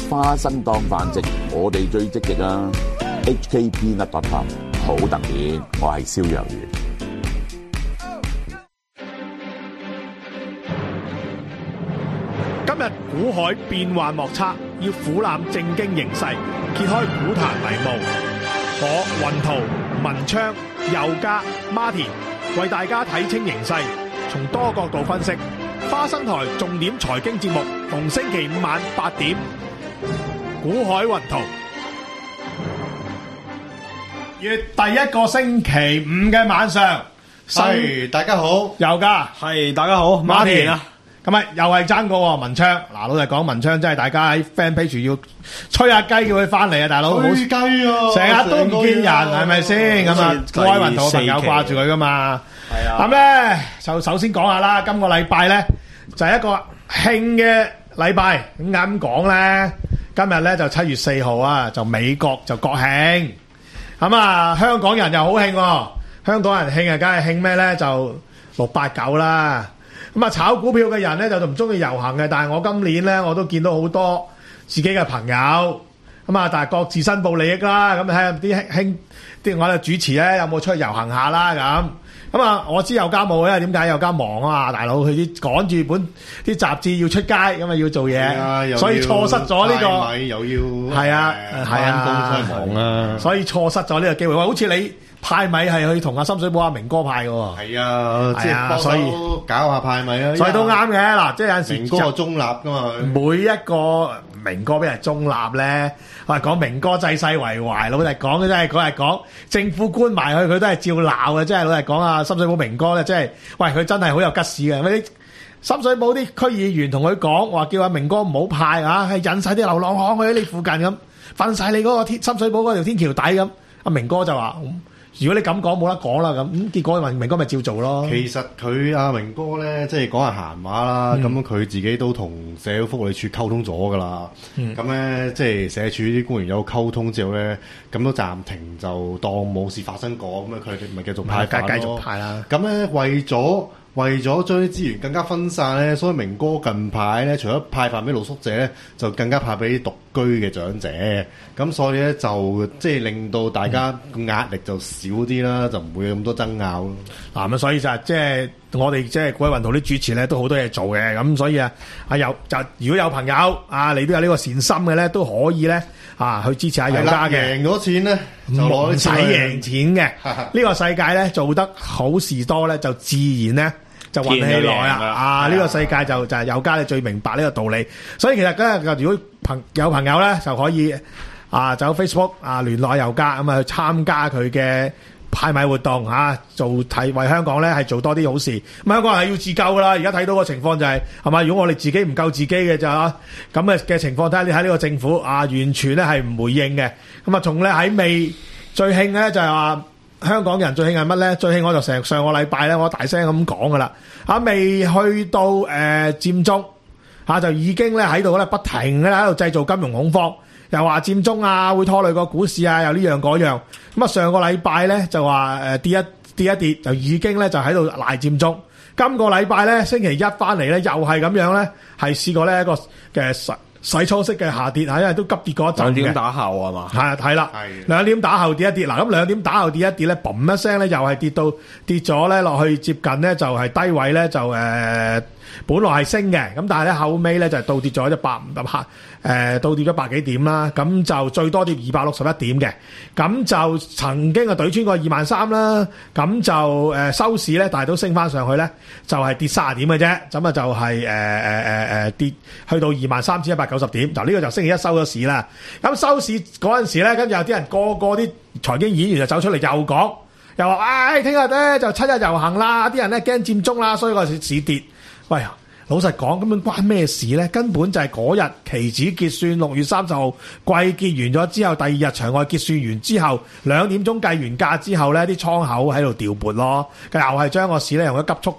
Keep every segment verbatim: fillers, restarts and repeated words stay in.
花生當飯食，我哋最積極啊 ！H K Peanut Butter 好特別，我係蕭若元。 今日股海變幻莫測，要俯瞰正經形勢，揭開股壇迷霧。我雲圖、文昌、佑嘉、Martin 為大家睇清形勢，從多角度分析。花生台重點財經節目，逢星期五晚八點，股海雲圖。月第一個星期五嘅晚上， 係大家好， 佑嘉係大家好 ，Martin 啊。咁啊，又係爭過文昌。嗱，老實講，文昌真係大家喺 fan page 要吹下雞，叫佢翻嚟啊，大佬。 吹雞啊！ 成日都唔見人，係咪先？咁啊，各位雲圖朋友掛住佢噶嘛。 係啊。 咁咧，就首先講下啦。今個禮拜咧就係一個慶嘅禮拜。點解咁講咧？今日咧就七月四號啊，就美國就國慶。咁啊，香港人又好慶喎。香港人慶啊，梗係慶咩咧？就六八九啦。咁啊，炒股票嘅人咧就唔中意遊行嘅，但係我今年咧我都見到好多自己嘅朋友，咁啊，但係各自申報利益啦，咁睇下啲兄啲我哋主持咧有冇出去遊行下啦咁。咁啊，我知有家冇咧，點解有家忙啊嘛？大佬佢啲趕住本啲雜誌要出街，咁啊要做嘢，所以錯失咗呢個。 又要係啊係啊， 翻工忙啊， 所以錯失咗呢個機會。喂，好似你派米係去同阿深水埗阿明哥派嘅喎。 係啊，即係所以搞下派米啊， 所以都啱嘅。嗱，即係有陣時明哥係中立噶嘛， 每一個明哥俾人中立咧，我係講明哥濟世為懷，老實講嘅真係嗰日講政府官埋去，佢都係照鬧嘅，真係老實講啊！深水埗明哥咧，真係喂佢真係好有吉士嘅。啲深水埗啲區議員同佢講話，叫阿明哥唔好派啊，係引晒啲流浪漢去喺你附近咁，瞓晒你嗰個天深水埗嗰條天橋底咁。阿明哥就話。如果你咁講冇得講啦咁，咁結果明哥咪照做咯。 其實佢阿明哥咧，即係講下閒話啦。咁佢、嗯、自己都同社會福利署溝通咗噶啦。咁咧、嗯，即係社署啲官員有溝通之後咧，咁都暫停，就當冇事發生過。咁啊，佢哋咪繼續派發咯。繼續派啦。咁咧，為咗為咗將啲資源更加分散咧，所以明哥近排咧，除咗派發俾露宿者咧，就更加派俾獨居嘅長者。咁所以咧，就即係令到大家個壓力就少啲啦，就唔會有咁多爭拗咯。 嗱咁、啊、所以就係即係我哋即係各位雲圖啲主持咧，都好多嘢做嘅。咁所以啊，啊有就如果有朋友啊，你都有呢個善心嘅咧，都可以咧啊去支持下佑嘉嘅。贏咗錢咧，就攞唔使贏錢嘅。呢個世界咧做得好事多咧，就自然咧。就運氣來啊！啊，呢、這個世界就就係佑嘉你最明白呢個道理，所以其實今日如果朋有朋友咧就可以啊走 Facebook 啊聯絡佑嘉咁啊去參加佢嘅派米活動啊，做睇為香港咧係做多啲好事。咁香港人係要自救噶啦，而家睇到個情況就係係嘛，如果我哋自己唔救自己嘅就咁嘅嘅情況，睇下你喺呢個政府啊完全咧係唔回應嘅。咁啊，從咧喺未最興咧就係話。香港人最興係乜咧？最興我就成上個禮拜咧，我大聲咁講噶啦，嚇未去到誒、呃、佔中嚇、啊、就已經咧喺度咧不停咧喺度製造金融恐慌，又話佔中啊會拖累個股市啊，又呢樣嗰樣。咁啊上個禮拜咧就話誒跌一跌一跌，就已經咧就喺度賴佔中。今個禮拜咧星期一翻嚟咧又係咁樣咧，係試過咧一個嘅實。洗初式嘅下跌嚇，因為都急跌過一陣嘅。兩點打後係嘛？係啊，係啦。係兩點打後跌一跌，嗱咁兩點打後跌一跌咧，嘣一聲咧，又係跌到跌咗咧落去接近咧就係低位咧就誒、呃，本來係升嘅，咁但係咧後尾咧就倒跌咗一百五十克。誒倒跌咗百幾點啦，咁就最多跌二百六十一點嘅，咁就曾經啊對穿過二萬三啦，咁就誒收市咧，但係都升翻上去咧，就係跌卅點嘅啫，咁啊就係誒誒誒誒跌去到二萬三千一百九十點，嗱呢個就星期一收咗市啦，咁收市嗰陣時咧，跟住有啲人個個啲財經演員就走出嚟又講，又話唉聽日咧就七日遊行啦，啲人咧驚佔中啦，所以個市市跌，喂。老實講，根本關咩事咧？根本就係嗰日期指結算，六月三十號季結完咗之後，第二日場外結算完之後，兩點鐘計完價之後咧，啲倉口喺度調撥咯，又係將個市咧用咗急速咧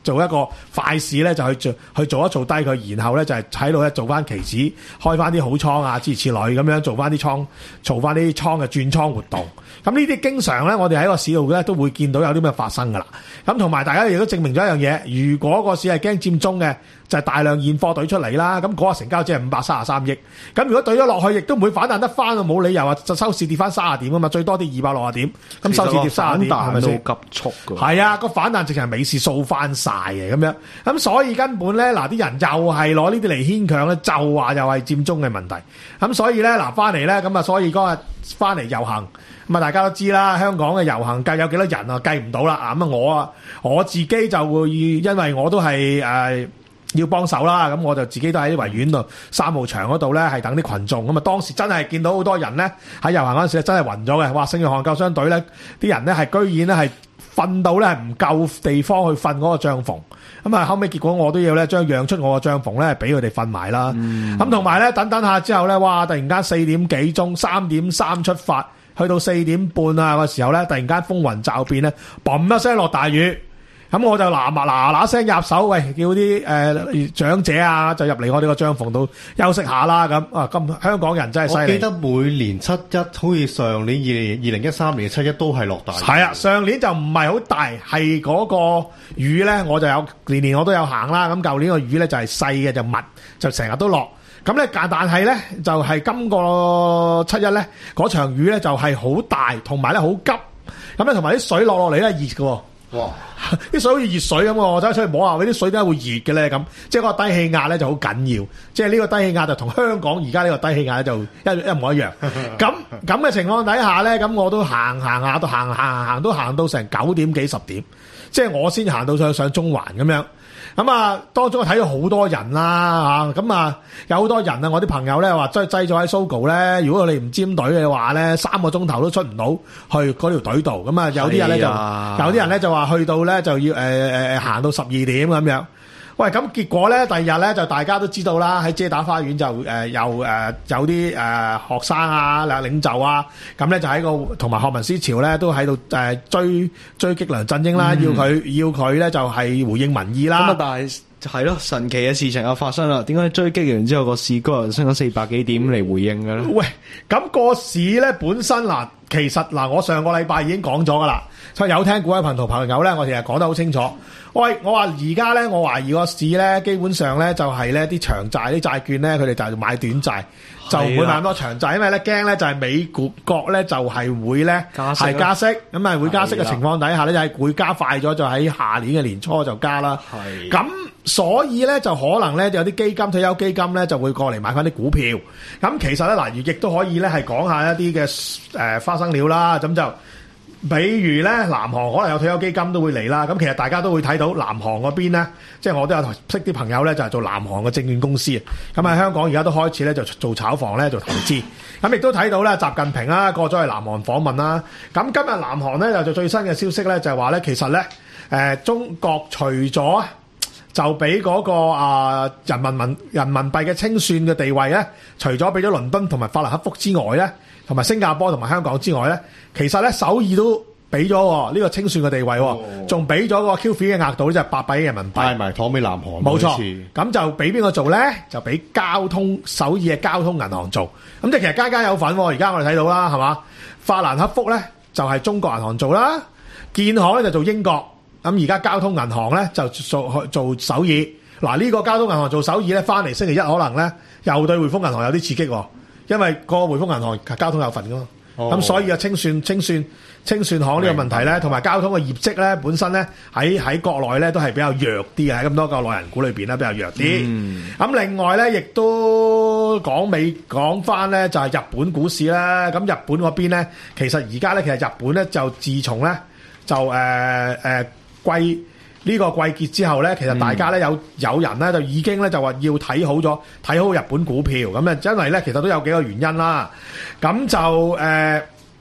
做一個快市咧，就去做去做一做低佢，然後咧就係喺度咧做翻期指，開翻啲好倉啊，諸如此類咁樣做翻啲倉，做翻啲倉嘅轉倉活動。咁呢啲經常咧，我哋喺個市度咧都會見到有啲咩發生噶啦。咁同埋大家亦都證明咗一樣嘢，如果個市係驚佔中嘅，就係、是、大量現貨隊出嚟啦。咁嗰個成交只係五百三十三億。咁如果隊咗落去，亦都唔會反彈得翻，冇理由話就收市跌翻三十點啊嘛，最多跌二百六十點。咁收市跌三十點，係咪先？ 急速㗎。 係啊，個反彈直情係美市掃翻晒嘅咁樣。咁所以根本咧，嗱啲人又係攞呢啲嚟牽強咧，就話又係佔中嘅問題。咁所以咧，嗱翻嚟咧，咁啊，所以嗰日翻嚟遊行。咁啊，大家都知啦，香港嘅遊行計有幾多人啊？計唔到啦。啊，咁啊，我啊，我自己就會因為我都係誒、呃、要幫手啦，咁我就自己都喺維園度三號場嗰度咧，係等啲群眾。咁啊，當時真係見到好多人咧喺遊行嗰陣時真係暈咗嘅。哇！聖約翰救傷隊咧，啲人咧係居然咧係瞓到咧係唔夠地方去瞓嗰個帳篷。咁啊，後尾結果我都要咧將讓出我個帳篷咧，俾佢哋瞓埋啦。咁同埋咧，等等下之後咧，哇！突然間四點幾鐘，三點三出發。去到四點半啊個時候咧，突然間風雲驟變咧，嘣一聲落大雨，咁我就嗱嗱嗱聲入手，喂，叫啲誒、呃、長者啊，就入嚟我哋個帳篷度休息下啦咁啊！咁香港人真係犀利。 我記得每年七一，好似上年二零二零一三年七一都係落大雨。 係啊，上年就唔係好大，係嗰個雨咧，我就有年年我都有行啦。咁舊年個雨咧就係細嘅，就密，就成日都落。咁咧，但但係咧，就係、是、今個七一咧，嗰場雨咧就係好大，同埋咧好急。咁咧，同埋啲水落落嚟咧熱嘅。哇！啲水好似熱水咁喎，我走出去摸下，嗰啲水點解會熱嘅咧？咁即係嗰個低氣壓咧就好緊要。即係呢個低氣壓就同香港而家呢個低氣壓咧就一一模一樣。咁咁嘅情況底下咧，咁我都行行下，都行行行行都行到成九點幾十點，即係我先行到上上中環咁樣。咁啊，當中睇到好多人啦嚇，咁啊有好多人啊！我啲朋友咧話擠擠咗喺 Sogo 咧，如果你唔尖隊嘅話咧，三個鐘頭都出唔到去嗰條隊度。咁啊，有啲人咧就有啲人咧就話去到咧就要誒誒誒行到十二點咁樣。喂，咁結果咧，第二日咧就大家都知道啦，喺遮打花園就誒、呃、又誒、呃、有啲誒、呃、學生啊、領袖啊，咁咧就喺個同埋學民思潮咧都喺度誒追追擊梁振英啦，嗯、要佢要佢咧就係回應民意啦。 咁啊，但係係咯，神奇嘅事情又發生啦。點解追擊完之後個市嗰日升咗四百幾點嚟回應嘅咧？ 喂，咁、那個市咧本身嗱，其實嗱，我上個禮拜已經講咗噶啦，所以有聽股海頻道朋友咧，我哋係講得好清楚。喂，我話而家咧，我懷疑個市咧，基本上咧就係咧啲長債啲債券咧，佢哋就係買短債，就唔會買咁多長債，因為咧驚咧就係美國咧就係會咧係加息，咁啊會加息嘅情況底下咧就係會加快咗，就喺下年嘅年初就加啦。係咁，所以咧就可能咧有啲基金退休基金咧就會過嚟買翻啲股票。咁其實咧嗱，亦都可以咧係講下一啲嘅誒花生料啦，咁就。比如咧，南航可能有退休基金都會嚟啦。咁其實大家都會睇到南航嗰邊咧，即係我都有識啲朋友咧，就係做南航嘅證券公司。咁喺香港而家都開始咧就做炒房咧，做投資。咁亦都睇到咧，習近平啦過咗去南韓訪問啦。咁今日南韓咧就做最新嘅消息咧，就係話咧其實咧誒、呃、中國除咗就俾嗰、那個啊、呃、人民民人民幣嘅清算嘅地位咧，除咗俾咗倫敦同埋法蘭克福之外咧，同埋新加坡同埋香港之外咧，其實咧首爾都俾咗呢個清算嘅地位，仲俾咗個 Q F I 嘅額度咧就係八百億人民幣， 帶埋妥俾南韓。 冇錯，咁就俾邊個做咧？就俾交通首爾嘅交通銀行做。咁即係其實家家有份。而家我哋睇到啦，係嘛？法蘭克福咧就係中國銀行做啦，建行咧就做英國。咁而家交通銀行咧就做做首爾。嗱、這、呢個交通銀行做首爾咧，翻嚟星期一可能咧又對匯豐銀行有啲刺激。因為個匯豐銀行交通有份噶嘛，咁、哦、所以啊清算清算清算行呢個問題咧，同埋交通嘅業績咧，本身咧喺喺國內咧都係比較弱啲嘅，喺咁多個內銀股裏邊咧比較弱啲。咁、嗯、另外咧，亦都講美講翻咧就係日本股市啦。咁日本嗰邊咧，其實而家咧其實日本咧就自從咧就誒誒、呃呃、貴。呢個季結之後咧，其實大家咧有有人咧就已經咧就話要睇好咗，睇好日本股票咁啊！因為咧其實都有幾個原因啦。咁就誒，佢、呃、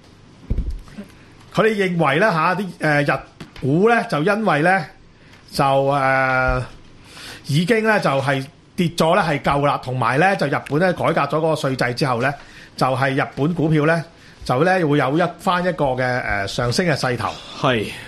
哋認為咧嚇啲誒日股咧就因為咧就誒、呃、已經咧就係跌咗咧係夠啦，同埋咧就日本咧改革咗嗰個稅制之後咧，就係、是、日本股票咧就咧會有一翻一個嘅誒上升嘅勢頭。係。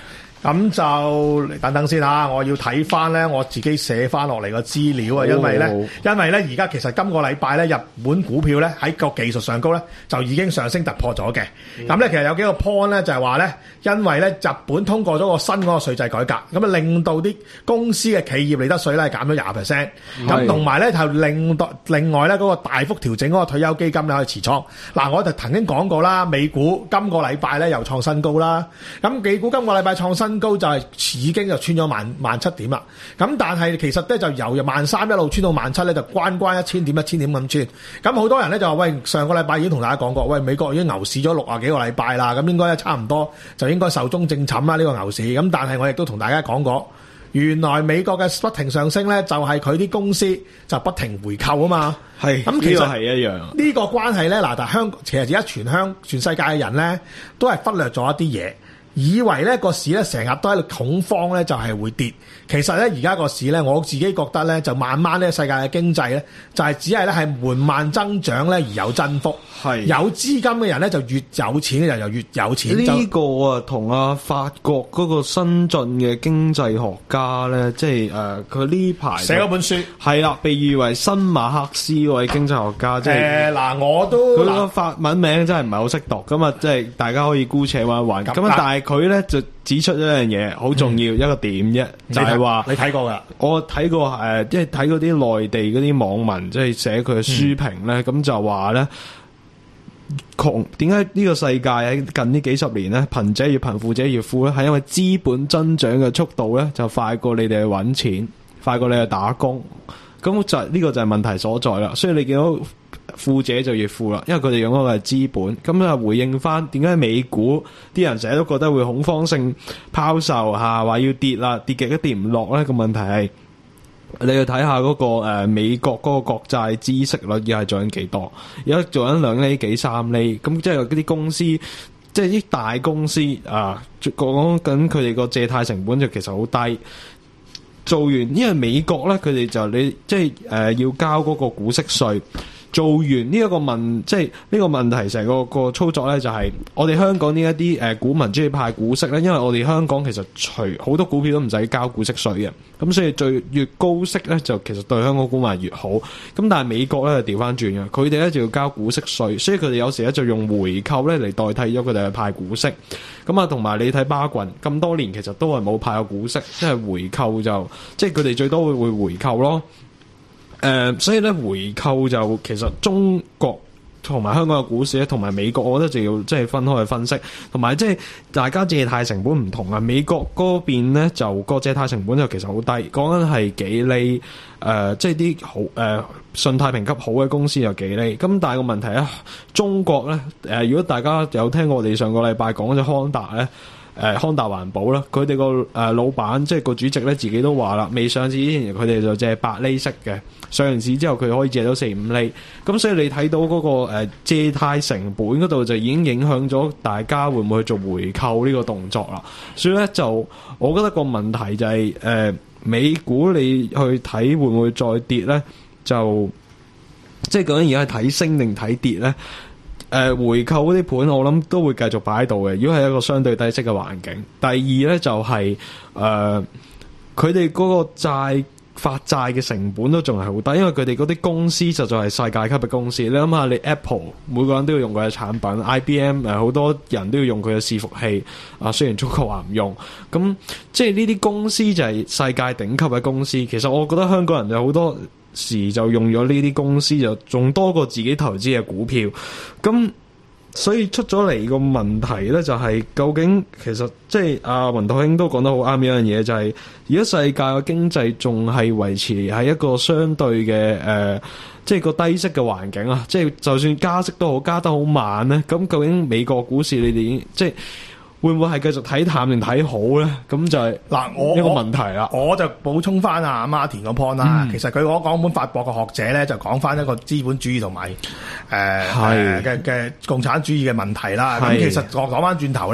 咁就等等先嚇，我要睇翻咧我自己寫翻落嚟個資料啊，因為咧， 哦、 因為咧而家其實今個禮拜咧日本股票咧喺個技術上高咧就已經上升突破咗嘅。咁咧、嗯、其實有幾個 point 咧就係話咧，因為咧日本通過咗個新嗰個稅制改革，咁啊令到啲公司嘅企業利得稅咧減咗廿 percent，咁同埋咧就令到另外咧嗰個大幅調整嗰個退休基金咧可以持倉。嗱，我就曾經講過啦，美股今個禮拜咧又創新高啦，咁美股今個禮拜創新高就係已經就穿咗萬萬七點啦，咁但係其實咧就由萬三一路穿到萬七咧就關關一千點一千點咁穿，咁好多人咧就話喂，上個禮拜已經同大家講過，喂，美國已經牛市咗六啊幾個禮拜啦，咁應該咧差唔多就應該壽終正寢啦呢個牛市，咁但係我亦都同大家講過，原來美國嘅不停上升咧就係佢啲公司就不停回購啊嘛， 係咁其實係一樣呢個關係咧嗱，但係香其實而家全香全世界嘅人咧都係忽略咗一啲嘢。以為咧個市咧成日都喺度恐慌咧就係會跌，其實咧而家個市咧我自己覺得咧就慢慢咧世界嘅經濟咧就係只係咧係緩慢增長咧而有增幅，係有資金嘅人咧就越有錢嘅人就越有錢。 呢個啊同啊法國嗰個新進嘅經濟學家咧，即係誒佢呢排寫嗰本書係啦，被譽為新馬克思嗰位經濟學家，即係誒嗱我都佢個法文名真係唔係好識讀，咁啊即係大家可以姑且玩一玩，咁啊但係佢咧就指出一樣嘢好重要、嗯、一個點啫，就係話你睇過噶， 我睇過誒，即係睇嗰啲內地嗰啲網民即係寫佢嘅書評咧，咁、嗯、就話咧窮點解呢個世界喺近呢幾十年咧貧者越貧富者越富咧，係因為資本增長嘅速度咧就快過你哋去搵錢，快過你去打工，咁就呢、呢個就係問題所在啦。所以你見到富者就越富啦，因為佢哋用嗰個係資本。咁啊回應翻點解美股啲人成日都覺得會恐慌性拋售吓，話要跌啦，跌極都跌唔落咧。個問題係你去睇下嗰個誒、呃、美國嗰個國債孳息率而家係做緊幾多？而家做緊兩厘幾三厘，咁即係嗰啲公司，即係啲大公司啊，講緊佢哋個借貸成本就其實好低。做完，因為美國咧佢哋就你即係誒、呃、要交嗰個股息稅。做完呢一個問，即係呢個問題成個個操作咧，就係我哋香港呢一啲誒股民中意派股息咧，因為我哋香港其實除好多股票都唔使交股息稅嘅，咁所以最越高息咧就其實對香港股民越好。咁但係美國咧就調翻轉嘅，佢哋咧就要交股息稅，所以佢哋有時咧就用回購咧嚟代替咗佢哋去派股息。咁啊，同埋你睇巴郡咁多年其實都係冇派過股息，即係回購就即係佢哋最多會會回購咯。誒、呃，所以咧回購就其實中國同埋香港嘅股市咧，同埋美國，我覺得就要即係分開去分析，同埋即係大家借貸成本唔同啊。美國嗰邊咧就個借貸成本就其實好低，講緊係幾厘，誒、呃，即係啲好誒、呃、信貸評級好嘅公司有幾厘。咁但係個問題咧，中國咧誒、呃，如果大家有聽過我哋上個禮拜講嗰隻康達咧。誒、呃、康達環保啦，佢哋個誒老闆即係個主席咧，自己都話啦，未上市之前佢哋就借八厘息嘅，上完市之後佢可以借到四五厘，咁所以你睇到嗰、那個、呃、借貸成本嗰度就已經影響咗大家會唔會去做回購呢個動作啦。所以咧就我覺得個問題就係、是、誒、呃、美股你去睇會唔會再跌咧？就即係究竟而家係睇升定睇跌咧？誒、呃，回購嗰啲盤，我諗都會繼續擺喺度嘅。如果係一個相對低息嘅環境，第二咧就係、是、誒，佢哋嗰個債發債嘅成本都仲係好低，因為佢哋嗰啲公司實在係世界級嘅公司。你諗下，你 Apple 每個人都要用佢嘅產品 ，I B M 誒好多人都要用佢嘅伺服器。啊，雖然中國話唔用，咁即係呢啲公司就係世界頂級嘅公司。其實我覺得香港人有好多時就用咗呢啲公司就仲多過自己投資嘅股票，咁所以出咗嚟個問題咧就係、是、究竟其實即係阿雲道兄都講得好啱一樣嘢，就係而家世界嘅經濟仲係維持喺一個相對嘅誒、呃，即係個低息嘅環境啊，即係就算加息都好，加得好慢咧，咁究竟美國股市你哋已經即係會唔會係繼續睇淡定睇好咧？咁就係嗱，我一個問題啦。 我就補充翻阿 Martin 個 point 啦。其實佢嗰講本法國嘅學者咧，就講翻一個資本主義同埋誒嘅嘅共產主義嘅問題啦。咁其實我講翻轉頭咧，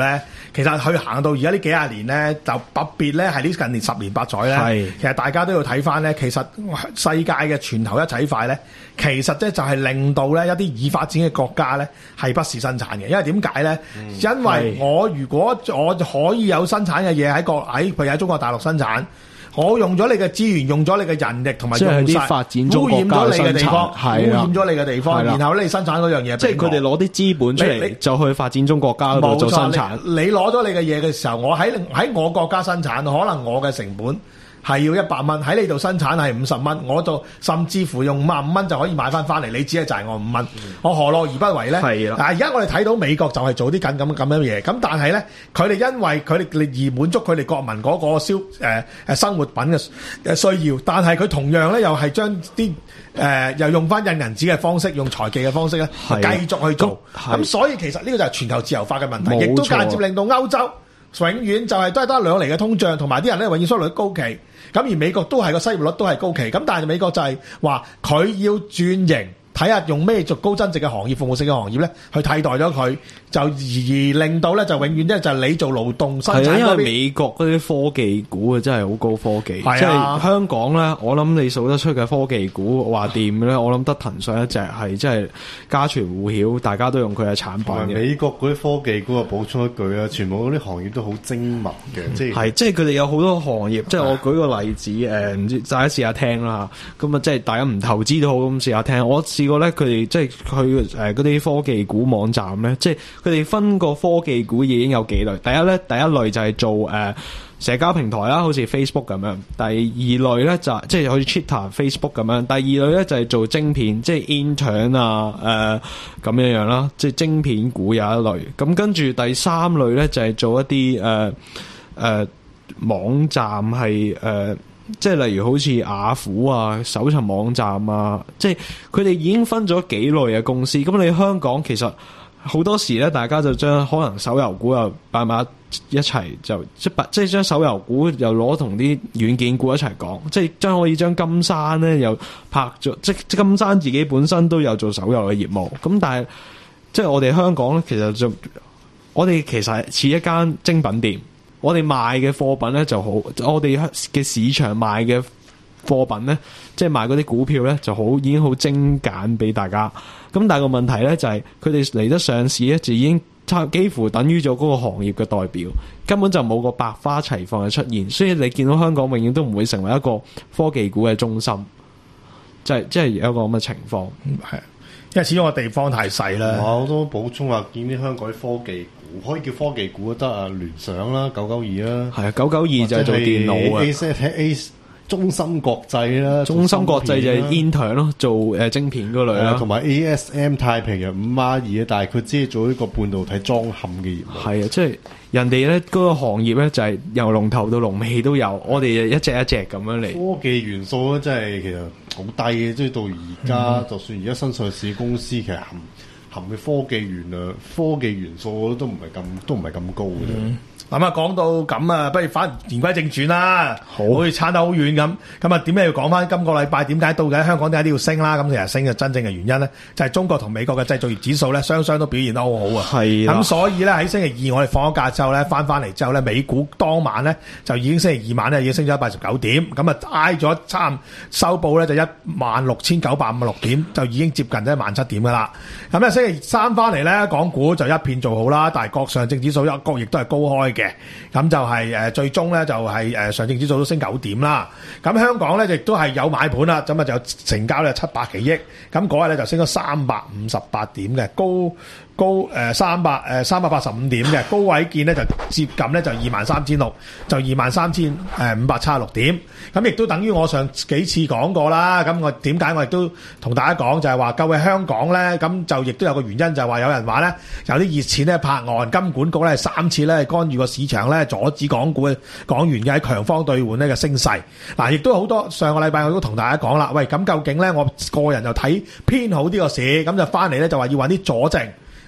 其實去行到而家呢幾廿年咧，就特別咧係呢近年十年八載咧， 係其實大家都要睇翻咧，其實世界嘅全球一體化咧，其實咧就係令到咧一啲已發展嘅國家咧係不時生產嘅，因為點解咧？嗯、因為我如果我可以有生產嘅嘢喺國喺譬如喺中國大陸生產。我用咗你嘅資源，用咗你嘅人力同埋用晒， 發展中國家污染咗你嘅地方， 係污染咗你嘅地方，然後咧你生產嗰樣嘢， 即係佢哋攞啲資本出嚟就去發展中國家度做生產。 你攞咗你嘅嘢嘅時候，我喺喺我國家生產，可能我嘅成本係要一百蚊，喺你度生產係五十蚊，我就甚至乎用五十五蚊就可以買翻翻嚟，你只係賺我五蚊，嗯、我何樂而不為咧？係啦，但係而家我哋睇到美國就係做啲緊咁咁樣嘢，咁但係咧，佢哋因為佢哋而滿足佢哋國民嗰個消誒誒、呃、生活品嘅誒需要，但係佢同樣咧又係將啲誒又用翻印銀紙嘅方式，用財技嘅方式咧繼續去做，咁所以其實呢個就係全球自由化嘅問題，亦都間接令到歐洲永遠就係都係得兩厘嘅通脹，同埋啲人咧永遠失業率高企。咁而美國都係個失業率都係高企，咁但係美國就係話佢要轉型，睇下用咩做高增值嘅行業、服務性嘅行業咧，去替代咗佢，就而而令到咧就永遠咧就係你做勞動生產嗰邊。係啊，因為美國嗰啲科技股啊真係好高科技，即係香港咧，我諗你數得出嘅科技股話掂咧，我諗得騰訊一隻係即係家傳戶曉，大家都用佢嘅產品嘅。 美國嗰啲科技股啊，補充一句啊，全部嗰啲行業都好精密嘅，嗯、即係係即係佢哋有好多行業，即係我舉個例子誒，唔、呃、知大家試下聽啦，咁啊即係大家唔投資都好咁試下聽，我試過咧佢哋即係去誒嗰啲科技股網站咧，即係佢哋分個科技股已經有幾類。第一咧，第一類就係做誒、呃、社交平台啦，好似 Facebook 咁樣。第二類咧就即係好似 Twitter、Facebook 咁樣。第二類咧就係做晶片，即係 Intern 啊誒咁樣樣啦，即係晶片股有一類。咁跟住第三類咧就係做一啲誒誒網站係誒。呃即係例如好似雅虎啊、搜尋網站啊，即係佢哋已經分咗幾類嘅公司。咁你香港其實好多時咧，大家就將可能手遊股又擺埋一齊，就即係即係將手遊股又攞同啲軟件股一齊講，即係將可以將金山咧又拍咗，即即金山自己本身都有做手遊嘅業務。咁但係即係我哋香港咧，其實就我哋其實似一間精品店。我哋賣嘅貨品咧就好，我哋嘅市場賣嘅貨品咧，即係賣嗰啲股票咧就好，已經好精簡俾大家。咁但係個問題咧就係，佢哋嚟得上市咧，就已經差幾乎等於咗嗰個行業嘅代表，根本就冇個百花齊放嘅出現。所以你見到香港永遠都唔會成為一個科技股嘅中心，就係即係有一個咁嘅情況。 係，因為始終個地方太細啦。 我都補充話，見啲香港啲科技股可以叫科技股都得啊，聯想啦、九九二啦， 係啊，九九二就係做電腦啊。 A A 中芯國際啦， 中芯國際就係 Intern 咯，做誒晶片嗰類啦， 同埋 A S M 太平洋五孖二啊，但係佢只係做呢個半導體裝嵌嘅業務。 係啊，即係人哋咧嗰個行業咧就係由龍頭到龍尾都有，我哋一隻一隻咁樣嚟。 科技元素咧真係其實好低嘅，即係到而家，嗯、就算而家新上市公司其實含含嘅科技元啊、科技元素都唔係咁，都唔係咁高嘅啫。嗯咁啊，講到咁啊，不如翻言歸正傳啦。好，好似差得好遠咁。咁啊，點解要講翻今個禮拜點解到底香港點解都要升啦？咁其實升嘅真正嘅原因咧，就係中國同美國嘅製造業指數咧，雙雙都表現得好好啊。係。咁所以咧喺星期二我哋放咗假之後咧，翻翻嚟之後咧，美股當晚咧就已經星期二晚咧已經升咗一百十九點，咁啊挨咗差收報咧就一萬六千九百五十六點，就已經接近一萬七點噶啦。咁咧星期三翻嚟咧，港股就一片做好啦，但係國上證指數一個亦都係高開嘅。咁就係、是、誒最終咧就係誒上證指數都升九點啦。咁香港咧亦都係有買盤啦，咁啊就成交咧七百幾億，咁嗰日咧就升咗三百五十八點嘅高。高誒三百誒三百八十五點嘅高位見咧就接近咧就二萬三千六，就二萬三千誒五百七十六點，咁亦都等於我上幾次講過啦。咁我點解我亦都同大家講就係話，究竟香港咧咁就亦都有個原因，就係話有人話咧有啲熱錢咧拍岸，金管局咧三次咧干預個市場咧，阻止港股港元嘅喺強方兌換呢嘅升勢。嗱，亦都好多上個禮拜我都同大家講啦，喂，咁究竟咧我個人就睇偏好呢個市，咁就翻嚟咧就話要揾啲佐證。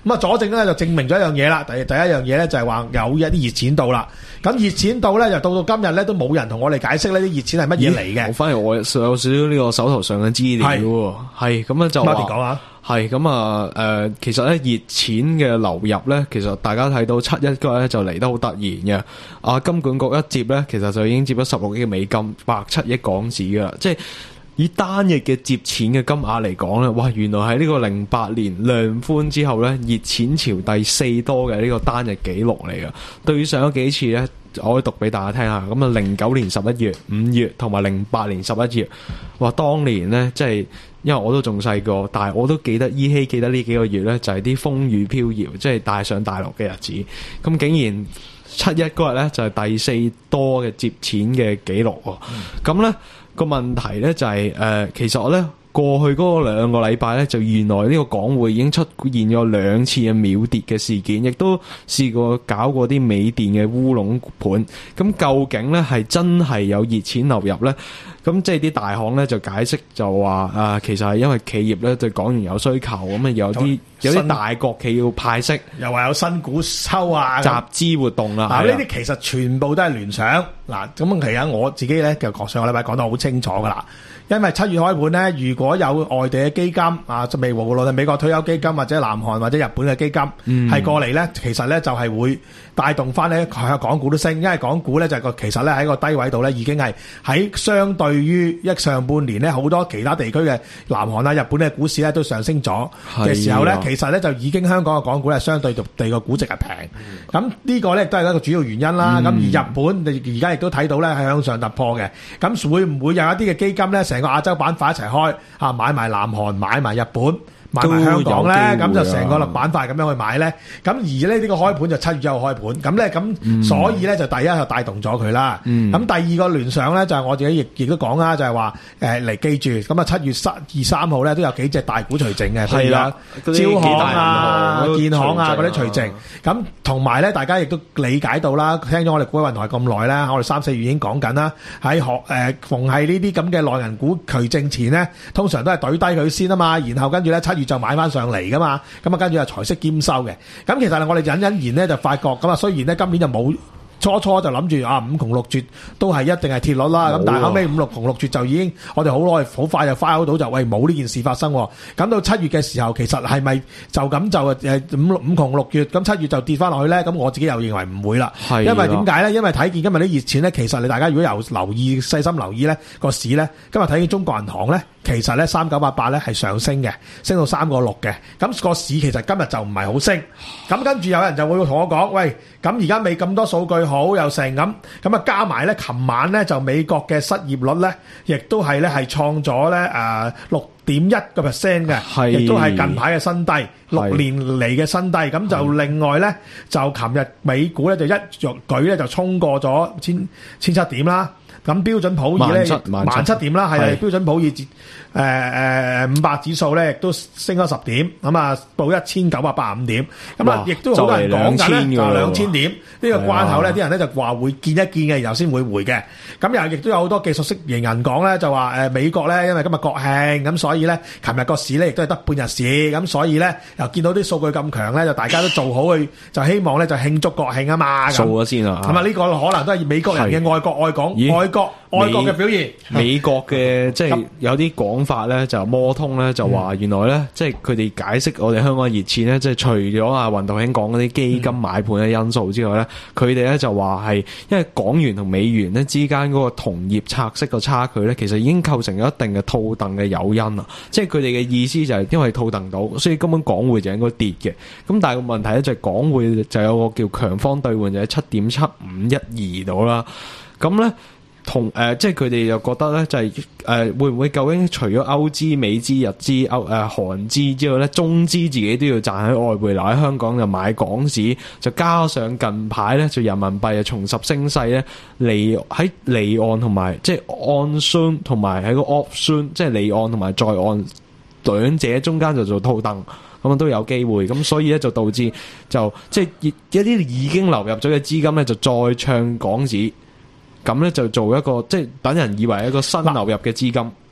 咁啊佐證咧就證明咗一樣嘢啦。第第一樣嘢咧就係話有一啲熱錢到啦。咁熱錢到咧，就到到今日咧都冇人同我哋解釋呢啲熱錢係乜嘢嚟嘅。 我反而我有少少呢個手頭上嘅資料喎，係咁啊就話。 講下。 係咁啊，誒、呃，其實咧熱錢嘅流入咧，其實大家睇到七一嗰日咧就嚟得好突然嘅。啊，金管局一接咧，其實就已經接咗十六億美金，百七億港紙噶啦，即係以單日嘅接錢嘅金額嚟講咧，哇！原來喺呢個零八年量寬之後咧，熱錢潮第四多嘅呢個單日紀錄嚟噶。對上咗幾次咧，我可以讀俾大家聽下。咁啊，零九年十一月、五月同埋零八年十一月，哇！當年咧即係。因為我都仲細個，但係我都記得依稀記得呢幾個月呢，就係啲風雨飄搖，即係大上大落嘅日子。咁竟然七一嗰日呢，就係第四多嘅接錢嘅紀錄喎。咁呢個問題呢，就係誒，其實我呢過去嗰兩個禮拜呢，就原來呢個港匯已經出現咗兩次嘅秒跌嘅事件，亦都試過搞過啲美電嘅烏龍盤。咁究竟呢係真係有熱錢流入呢？咁即係啲大行咧就解釋就話啊，其實係因為企業咧對港元有需求，咁啊有啲有啲大國企要派息， 又話有新股抽啊， 集資活動啦。 嗱，呢啲其實全部都係聯想。嗱，咁其實我自己咧就上個禮拜講得好清楚噶啦。因為七月開盤咧，如果有外地嘅基金啊，就未無論係美國退休基金或者南韓或者日本嘅基金係、嗯、過嚟咧，其實咧就係會帶動翻咧港股都升，因為港股咧就係個其實咧喺個低位度咧已經係喺相對於一上半年咧好多其他地區嘅南韓啊、日本嘅股市咧都上升咗嘅時候咧，其實咧就已經香港嘅港股係相對地個估值係平，咁、嗯、呢個咧都係一個主要原因啦。咁、嗯、而日本而家亦都睇到咧係向上突破嘅，咁會唔會有一啲嘅基金咧成個亞洲板塊一齊開啊，買埋南韓，買埋日本，買埋香港咧，咁就成個板塊咁樣去買咧。咁而咧呢個開盤就七月一號開盤，咁咧咁所以咧就第一就帶動咗佢啦。咁、嗯、第二個聯想咧就係我自己亦亦都講啦，就係話誒嚟記住，咁啊七月三二三號咧都有幾隻大股除淨嘅，譬如啦，招行啊、建行啊嗰啲除淨。咁同埋咧，大家亦都理解到啦，聽咗我哋股海運台咁耐啦，我哋三四月已經講緊啦，喺學誒逢係呢啲咁嘅內銀股除淨前咧，通常都係懟低佢先啊嘛，然後跟住咧七月就買翻上嚟噶嘛，咁啊跟住係財息兼收嘅。咁其實我哋隱隱然咧就發覺，咁啊雖然咧今年就冇。初初就諗住啊五窮六絕都係一定係鐵律啦，咁、哦、但係後尾五六窮六絕就已經我哋好耐好快就 file 到就喂冇呢件事發生。咁到七月嘅時候，其實係咪就咁就誒五五窮六絕咁七月就跌翻落去咧？咁我自己又認為唔會啦，因為點解咧？因為睇見今日啲熱錢咧，其實你大家如果有留意細心留意咧個市咧，今日睇見中國銀行咧，其實咧三九八八咧係上升嘅，升到三個六嘅。咁個市其實今日就唔係好升。咁跟住有人就會同我講，喂，咁而家未咁多數據好又成咁，咁啊加埋咧，琴晚咧就美國嘅失業率咧，亦都係咧係創咗咧誒六點一個 percent 嘅，亦都係近排嘅新低，六年嚟嘅新低。咁就另外咧，就琴日美股咧就一舉咧就衝過咗千千七點啦。咁標準普爾咧萬七點啦，係標準普爾誒誒五百指數咧，亦都升咗十點，咁啊報一千九百八十五點，咁啊亦都好多人講緊咧，就兩千點呢個關口咧，啲人咧就話會見一見嘅，然後先會回嘅。咁又亦都有好多技術式型人講咧，就話誒美國咧，因為今日國慶，咁所以咧，琴日個市咧亦都係得半日市，咁所以咧又見到啲數據咁強咧，就大家都做好去，就希望咧就慶祝國慶啊嘛。 掃咗先啊！ 咁啊呢個可能都係美國人嘅愛國愛港愛國愛國嘅表現。 美國嘅即係有啲講法咧，就摩通咧就話原來咧，即係佢哋解釋我哋香港熱錢咧，即係除咗啊雲道兄講嗰啲基金買盤嘅因素之外咧，佢哋咧就話係因為港元同美元咧之間嗰個同業拆息個差距咧，其實已經構成咗一定嘅套戥嘅誘因啦。即係佢哋嘅意思就係因為套戥到，所以根本港匯就應該跌嘅。咁但係個問題咧就係港匯就有個叫強方兌換就係七點七五一二度啦。咁咧。同誒、呃，即係佢哋又覺得咧，就係、是、誒、呃，會唔會究竟除咗歐資、美資、日資、歐誒韓資之外咧，中資自己都要賺喺外匯，留喺香港就買港紙，就加上近排咧就人民幣啊重拾升勢咧，離喺離岸同埋即係 on soon 同埋喺個 off soon，即係離岸同埋在岸兩者中間就做套戥，咁都有機會，咁所以咧就導致就即係一啲已經流入咗嘅資金咧就再唱港紙。咁咧就做一個即係等人以為一個新流入嘅資金。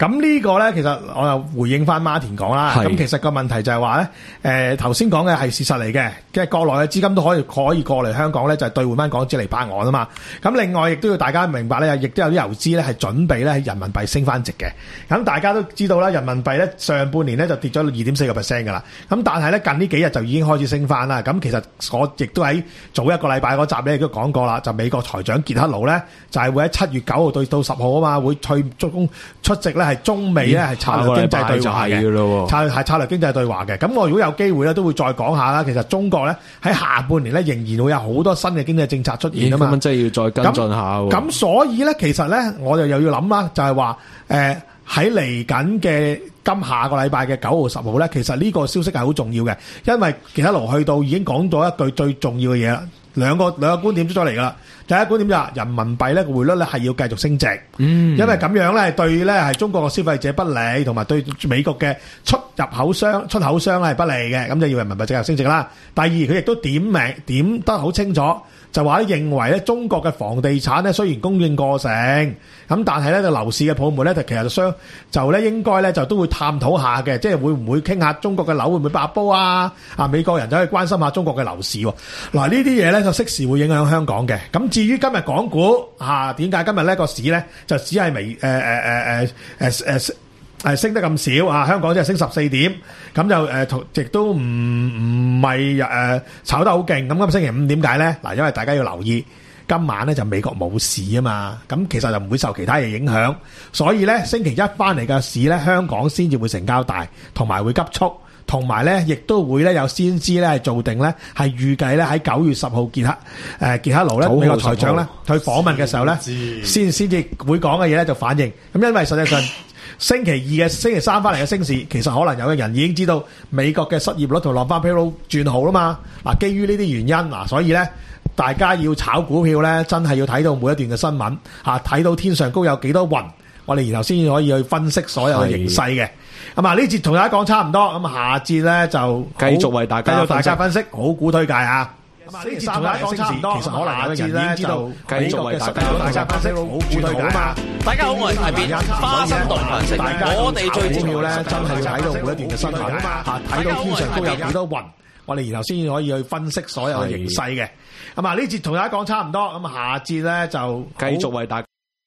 咁呢個咧，其實我又回應翻馬田講啦。咁其實個問題就係話咧，誒頭先講嘅係事實嚟嘅，即係國內嘅資金都可以可以過嚟香港咧，就係兌換翻港紙嚟拍岸啊嘛。咁另外亦都要大家明白咧，亦都有啲遊資咧係準備咧喺人民幣升翻值嘅。咁大家都知道啦，人民幣咧上半年咧就跌咗二點四個 percent 㗎啦。咁但係咧近呢幾日就已經開始升翻啦。咁其實我亦都喺早一個禮拜嗰集咧亦都講過啦，就美國財長傑克勞咧就係會喺七月九號到到十號啊嘛，會去中出席咧係中美咧係策略經濟對話嘅，策係策略經濟對話嘅。咁我如果有機會咧，都會再講下啦。其實中國咧喺下半年咧仍然會有好多新嘅經濟政策出現啊嘛。 咁即係要再跟進下喎。 咁所以咧，其實咧我哋又要諗啦，就係話誒喺嚟緊嘅今下個禮拜嘅九號十號咧，其實呢個消息係好重要嘅，因為傑克勞去到已經講咗一句最重要嘅嘢啦。兩個兩個觀點出咗嚟噶啦，第一觀點就係人民幣咧個匯率咧係要繼續升值，嗯，因為咁樣咧對咧係中國嘅消費者不利，同埋對美國嘅出入口商出口商係不利嘅，咁就要人民幣繼續升值啦。第二佢亦都點名點得好清楚，就話咧認為咧中國嘅房地產咧雖然供應過剩，咁但係咧個樓市嘅泡沫咧就其實就相就咧應該咧就都會探討下嘅，即係會唔會傾下中國嘅樓會唔會爆煲啊？啊美國人就可以關心下中國嘅樓市喎。嗱呢啲嘢咧就適時會影響香港嘅。咁至於今日港股嚇點解今日呢個市咧就只係微誒誒誒誒誒誒誒升得咁少啊？香港即係升十四點，咁就誒亦都唔唔係誒炒得好勁。咁今星期五點解咧？嗱，因為大家要留意。今晚咧就美國冇市啊嘛，咁其實就唔會受其他嘢影響，所以咧星期一翻嚟嘅市咧，香港先至會成交大，同埋會急速，同埋咧亦都會咧有先知咧係做定咧係預計咧喺九月十號傑克誒傑克勞咧美國財長咧去訪問嘅時候咧，先先至會講嘅嘢咧就反映。咁因為實際上星期二嘅星期三翻嚟嘅升市，其實可能有嘅人已經知道美國嘅失業率同落翻 payroll 轉好啦嘛。嗱，基於呢啲原因嗱，所以咧。大家要炒股票咧，真係要睇到每一段嘅新聞嚇，睇到天上高有幾多雲，我哋然後先可以去分析所有嘅形勢嘅。咁啊，呢節同大家講差唔多，咁下節咧就繼續為大家繼續大家分析好股推介啊。咁啊，呢節同大家講差唔多，其實可能有嘅人已經知道繼續為大家大家分析好股推介啊嘛。大家好，我係大邊花生動環食，我哋最股票咧真係要睇到每一段嘅新聞啊嘛嚇，睇到天上高有幾多雲。我哋然後先可以去分析所有嘅形勢嘅。咁啊，呢節同大家講差唔多，咁下節咧就繼續為大家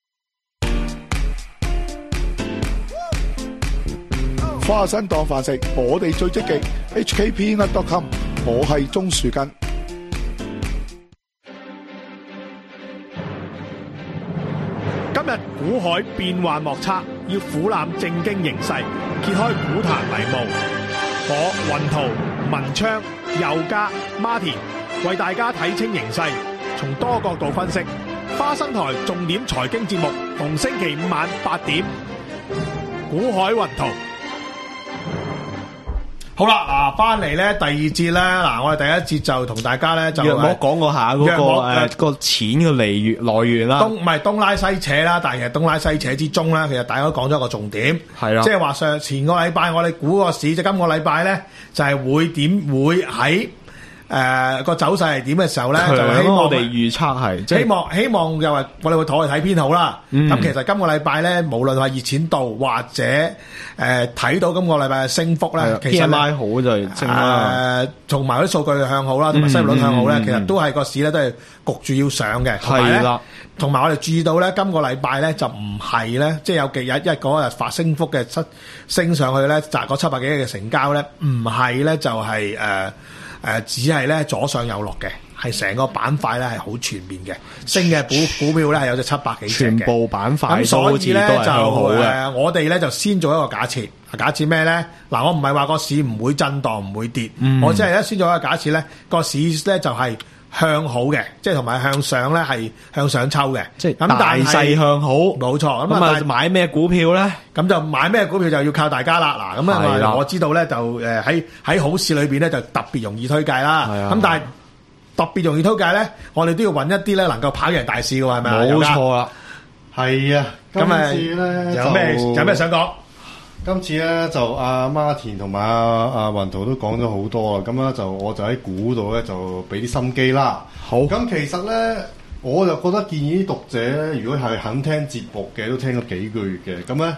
花生當飯食，我哋最積極 H K P nut dot com， 我係鍾樹根。 今日股海變幻莫測，要俯瞰正經形勢，揭開股壇迷霧。我雲圖文昌佑嘉孖田為大家睇清形勢，從多角度分析。花生台重點財經節目，逢星期五晚八點，股海雲圖。好啦，嗱，翻嚟咧第二節咧，嗱，我哋第一節就同大家咧就約莫講過下嗰、那個誒個、呃、錢嘅來源來源啦，東唔係東拉西扯啦，但係其實東拉西扯之中咧，其實大家都講咗一個重點，係啦，即係話上前個禮拜我哋估個市，即係今個禮拜咧就係、是、會點會喺。誒個、呃、走勢係點嘅時候咧，就希望我哋預測係希望希望又係我哋會妥去睇編號啦。咁、嗯、其實今個禮拜咧，無論話熱錢度或者誒睇、呃、到今個禮拜嘅升幅咧，其實 P M I 好就升啦。誒，同埋啲數據向好啦，同埋失業率向好咧，嗯、其實都係個市咧都係焗住要上嘅。係啦，同埋我哋注意到咧，今個禮拜咧就唔係咧，即係有幾日一嗰日發升幅嘅七升上去咧，賺嗰七百幾億嘅成交咧，唔係咧就係、是、誒。呃誒、呃、只係咧左上右落嘅，係成個板塊咧係好全面嘅，升嘅股股票咧係有隻七百幾隻嘅，全部板塊咁所以咧就誒、呃、我哋咧就先做一個假設，假設咩咧？嗱，我唔係話個市唔會震盪唔會跌，嗯、我只係咧先做一個假設咧，個市咧就係、是。向好嘅，即係同埋向上咧，係向上抽嘅，即係咁大勢向好，冇錯。咁啊，買咩股票咧？咁就買咩股票就要靠大家啦。嗱，咁啊，我知道咧就誒喺喺好市裏邊咧就特別容易推介啦。咁但係特別容易推介咧，我哋都要揾一啲咧能夠跑贏大市嘅，係咪啊？冇錯啦，係啊。今次咧有咩有咩想講？ 今次咧就阿孖田同埋阿阿雲圖都講咗好多啦，咁咧就我就喺股度咧就俾啲心機啦。好，咁其實咧我就覺得建議啲讀者咧，如果係肯聽節目嘅，都聽咗幾個月嘅，咁咧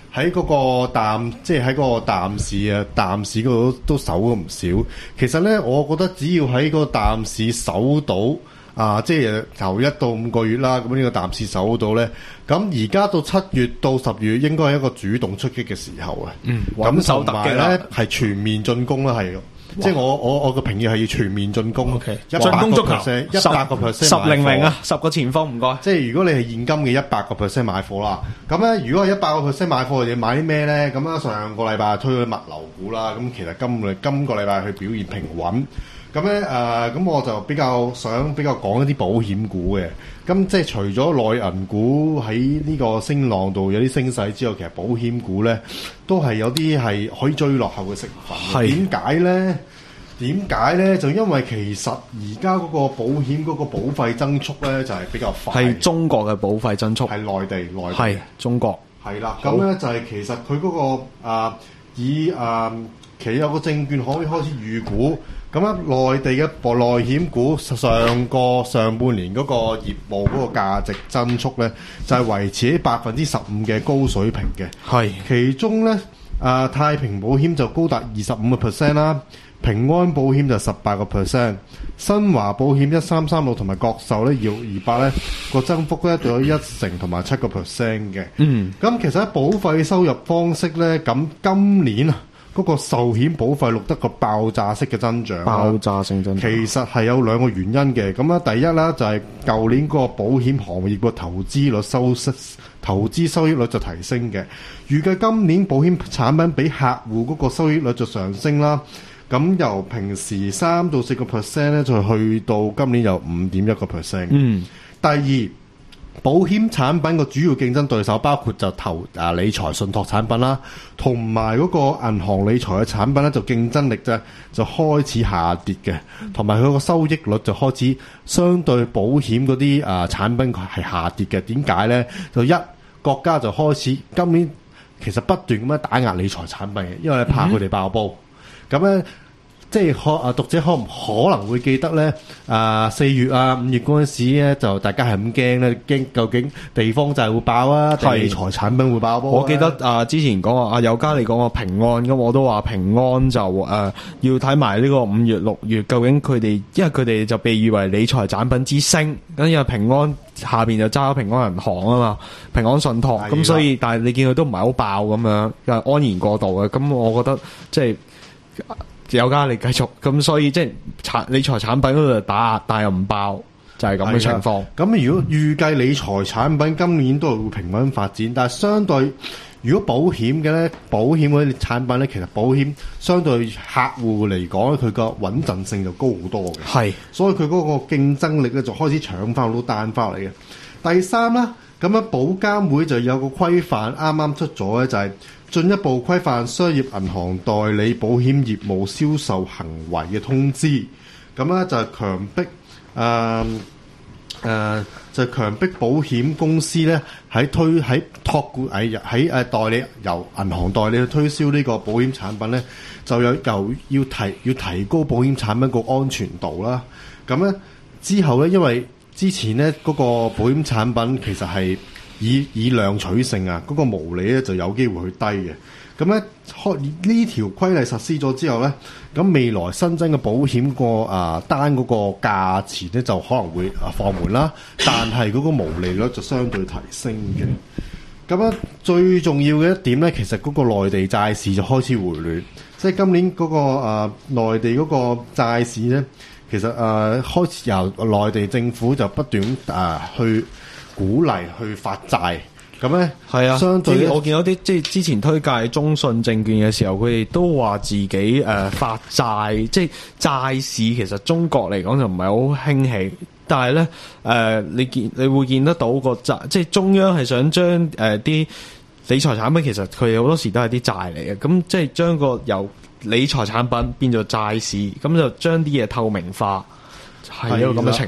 喺嗰個淡，即係喺嗰個淡市啊，淡市嗰度都守咗唔少。其實咧，我覺得只要喺個淡市守到啊，即係頭一到五個月啦，咁呢個淡市守到咧，咁而家到七月到十月應該係一個主動出擊嘅時候啊。 嗯， 咁手突擊啦， 咧係全面進攻啦，係。即係我我我嘅評議係要全面進攻， 一進攻足球， 一百個 percent 十零零啊，十個前鋒唔該。 即係如果你係現金嘅一百個 percent 買貨啦，咁咧如果係一百個 percent 買貨，你買啲咩咧？咁咧上個禮拜推咗物流股啦，咁其實今個今個禮拜佢表現平穩。咁咧誒，咁、呃、我就比較想比較講一啲保險股嘅。咁即係除咗內銀股喺呢個升浪度有啲升勢之外，其實保險股咧都係有啲係可以追落後嘅成分。點解咧？點解咧？就因為其實而家嗰個保險嗰個保費增速咧就係、是、比較快。係中國嘅保費增速。係內地內地。 係中國。係啦。咁咧就係其實佢嗰、那個啊以啊其實有個證券可以開始預估。咁咧，內地嘅內險股上個上半年嗰個業務嗰個價值增速咧，就係、是、維持喺百分之十五嘅高水平嘅。係其中咧，啊、呃、太平保險就高達二十五個 percent 啦，平安保險就十八個 percent，新華保險一三三六同埋國壽咧二六二八咧個增幅咧就有一成同埋七個 percent 嘅。嗯，咁其實喺保費收入方式咧，咁今年啊。嗰個壽險保費錄得個爆炸式嘅增長， 爆炸性增長。 其實係有兩個原因嘅。咁啊，第一啦就係舊年嗰個保險行業個投資率收息、投資收益率就提升嘅。預計今年保險產品俾客戶嗰個收益率就上升啦。咁由平時三到四個 percent 咧，就去到今年有五點一個 percent。嗯，第二。保險產品個主要競爭對手包括就投啊理財信託產品啦，同埋嗰個銀行理財嘅產品咧，就競爭力啫就開始下跌嘅，同埋佢個收益率就開始相對保險嗰啲啊產品係下跌嘅。點解咧？就一國家就開始今年其實不斷咁樣打壓理財產品嘅，因為怕佢哋爆煲。咁咧、嗯。即係可啊，讀者可唔可能會記得咧？啊，四月啊、五月嗰陣時咧，就大家係咁驚咧，驚究竟地方債會爆啊，定係理財產品會爆波、啊？ 我記得啊，之前講話啊，有家你講話平安咁，我都話平安就誒、呃、要睇埋呢個五月六月，究竟佢哋因為佢哋就被譽為理財產品之星，咁因為平安下邊就揸咗平安銀行啊嘛，平安信託，咁所以但係你見佢都唔係好爆咁樣，又安然過渡嘅，咁我覺得即係。有家你繼續，咁所以即係產理財產品嗰度打壓，但又唔爆，就係咁嘅情況。 咁如果預計理財產品今年都係會平穩發展，但係相對如果保險嘅咧，保險嗰啲產品咧，其實保險相對客戶嚟講咧，佢個穩陣性就高好多嘅。係，所以佢嗰個競爭力咧就開始搶翻好多單翻嚟嘅。第三啦，咁樣保監會就有個規範啱啱出咗咧，就係、是。進一步規範商業銀行代理保險業務銷售行為嘅通知，咁咧就係強迫誒誒、呃呃、就係、強迫保險公司咧喺推喺託管喺喺誒代理由銀行代理去推銷呢個保險產品咧，就有由要提要提高保險產品個安全度啦。咁咧之後咧，因為之前咧嗰、那個保險產品其實係。以以量取勝啊，嗰、那個毛利咧就有機會去低嘅。咁咧開呢條規例實施咗之後咧，咁未來新增嘅保險個啊單嗰個價錢咧就可能會啊放緩啦，但係嗰個毛利率就相對提升嘅。咁咧最重要嘅一點咧，其實嗰個內地債市就開始回暖，即係今年嗰、那個啊內地嗰個債市咧，其實誒、啊、開始由內地政府就不斷啊去。鼓勵去發債，咁咧係啊。 相對我見到啲即係之前推介中信證券嘅時候，佢哋都話自己誒、呃、發債，即係債市其實中國嚟講就唔係好興起，但係咧誒你見你會見得到個債，即係中央係想將誒啲、呃、理財產品，其實佢哋好多時都係啲債嚟嘅，咁即係將個由理財產品變做債市，咁就將啲嘢透明化，係一個咁嘅情況。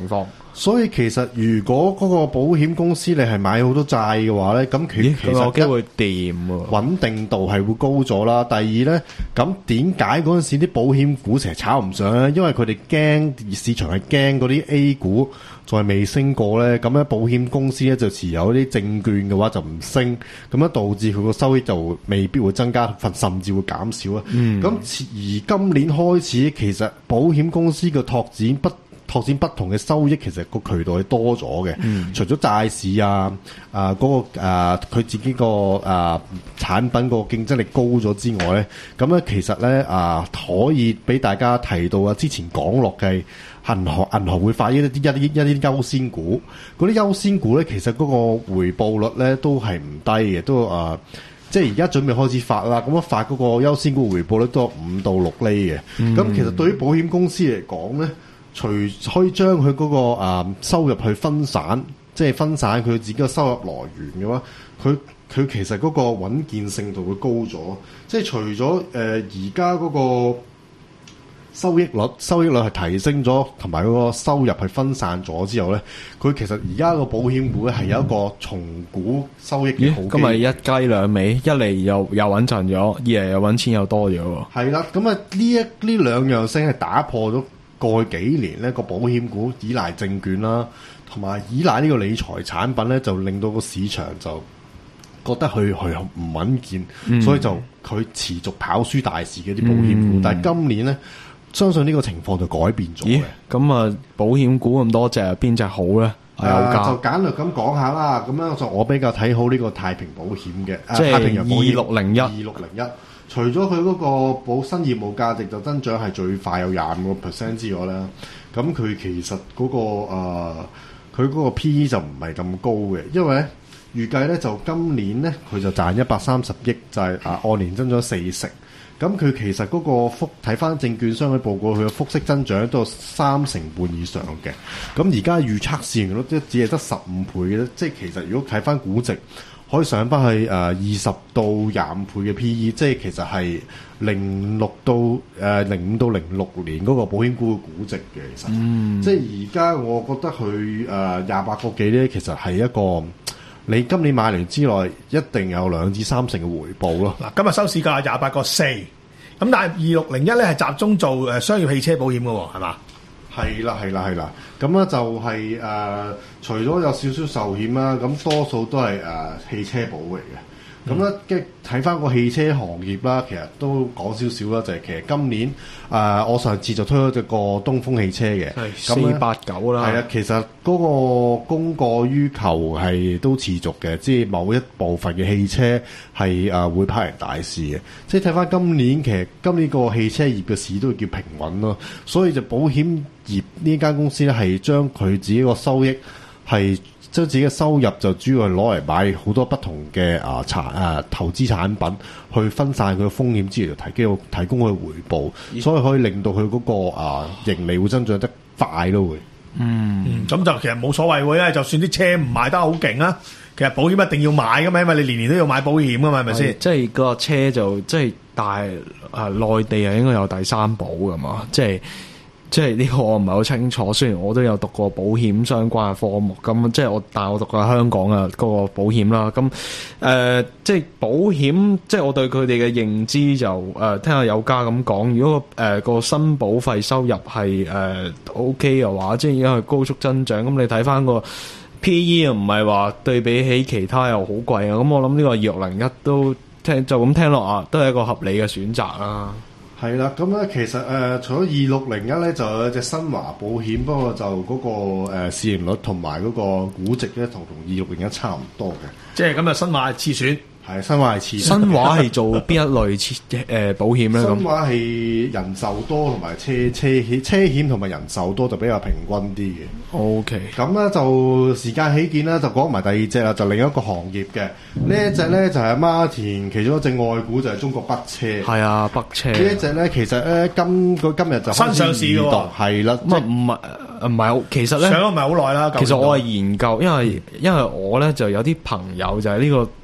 所以其實如果嗰個保險公司你係買好多債嘅話咧，咁其其實有機會掂喎， 穩定度係會高咗啦。第二咧，咁點解嗰陣時啲保險股成日炒唔上咧？因為佢哋驚市場係驚嗰啲 A 股再未升過咧，咁咧保險公司咧就持有啲證券嘅話就唔升，咁樣導致佢個收益就未必會增加，甚至會減少啊。咁、嗯、而今年開始，其實保險公司嘅拓展不拓展不同嘅收益，其實個渠道係多咗嘅。嗯、除咗債市啊，啊嗰、那個啊佢自己個啊產品個競爭力高咗之外咧，咁咧其實咧啊可以俾大家提到啊，之前講落嘅銀行銀行會發一啲一啲一啲優先股，嗰啲優先股咧其實嗰個回報率咧都係唔低嘅，都啊即係而家準備開始發啦。咁樣發嗰個優先股回報率都有五到六厘嘅。咁、嗯、其實對於保險公司嚟講咧，除可以將佢嗰個啊收入去分散，即係分散佢自己嘅收入來源嘅話，佢佢其實嗰個穩健性度會高咗。即係除咗誒而家嗰個收益率收益率係提升咗，同埋嗰個收入係分散咗之後咧，佢其實而家個保險股咧係有一個重估收益嘅好機會。 今日一雞兩味，一嚟又又穩陣咗，二嚟又揾錢又多咗喎。 係啦，咁啊呢一呢兩樣聲係打破咗過去幾年咧個保險股依賴證券啦，同埋依賴呢個理財產品咧，就令到個市場就覺得佢佢唔穩健，嗯、所以就佢持續跑輸大市嘅啲保險股。嗯、但係今年咧，相信呢個情況就改變咗嘅。 咁啊，保險股咁多隻，邊隻好咧？ 誒、呃，就簡略咁講下啦。咁樣就我比較睇好呢個太平保險嘅， 即係太平洋保險二六零一， 二六零一。除咗佢嗰個保新業務價值就增長係最快有廿五個 percent 之外咧，咁佢其實嗰、嗰個佢嗰、呃、個 P E 就唔係咁高嘅，因為咧預計咧就今年咧佢就賺一百三十億，就係啊按年增長四成。咁佢其實嗰個複睇翻證券商嘅報告，佢嘅複息增長都有三成半以上嘅。咁而家預測市盈率都只係得十五倍嘅，即係其實如果睇翻估值，可以上翻去誒二十到廿五倍嘅 P E， 即係其實係零六到誒零五到零六年嗰個保險股嘅估值嘅。其實，嗯、即係而家我覺得佢誒廿八個幾咧，其實係一個你今年買年之內一定有兩至三成嘅回報咯。 嗱，今日收市價廿八個四，咁但係二六零一咧係集中做誒商業汽車保險嘅喎，係嘛？ 係啦，係啦，係啦。咁咧就係、是、誒、呃，除咗有少少壽險啦，咁多數都係誒、呃、汽車保嚟嘅。咁咧，即睇翻個汽車行業啦，其實都講少少啦，就係、是、其實今年誒、呃，我上次就推咗隻個東風汽車嘅， 四八九啦。 係啊，其實嗰個供過於求係都持續嘅，即係某一部分嘅汽車係誒、呃、會跑贏大市嘅。即係睇翻今年，其實今年個汽車業嘅市都叫平穩咯，所以就保險業呢間公司咧係將佢自己個收益係。將自己嘅收入就主要係攞嚟買好多不同嘅啊產啊投資產品，去分散佢嘅風險之餘，就提供提供佢回報，嗯、所以可以令到佢嗰個啊盈利會增長得快咯會。 嗯，咁、嗯、就其實冇所謂喎，因為就算啲車唔賣得好勁啊，其實保險一定要買噶嘛，因為你年年都要買保險噶嘛，係咪先？即係個車就即係大啊內地啊應該有第三保噶嘛，即係。即係呢個我唔係好清楚，雖然我都有讀過保險相關嘅科目，咁即係我但係我讀過香港嘅嗰個保險啦。咁誒、呃，即係保險，即係我對佢哋嘅認知就誒、呃，聽下有家咁講，如果誒、呃、個新保費收入係誒、呃、OK 嘅話，即係而家係高速增長，咁你睇翻個 P E 又唔係話對比起其他又好貴啊。咁我諗呢個二六零一都聽就咁聽落啊，都係一個合理嘅選擇啦。 係啦，咁咧其實誒、呃，除咗二六零一咧，就有隻新華保險，不過就嗰、那個誒、呃、市盈率同埋嗰個估值咧，同同二六零一差唔多嘅。即係咁啊，新華係次選。 係新華係次選。 新華係做邊一類誒、呃、保險咧？ 新華係人壽多同埋車車險，車險同埋人壽多就比較平均啲嘅。 O K。咁咧就時間起見啦，就講埋第二隻啦，就另一個行業嘅、嗯、呢一隻咧就係孖田其中一隻外股就係中國北車。 係啊，北車。 呢一隻咧其實咧今個今日就新上市嘅喎。 係啦， 咁啊唔係唔係好，其實咧上咗唔係好耐啦。 其實我係研究，因為因為我咧就有啲朋友就係呢、這個。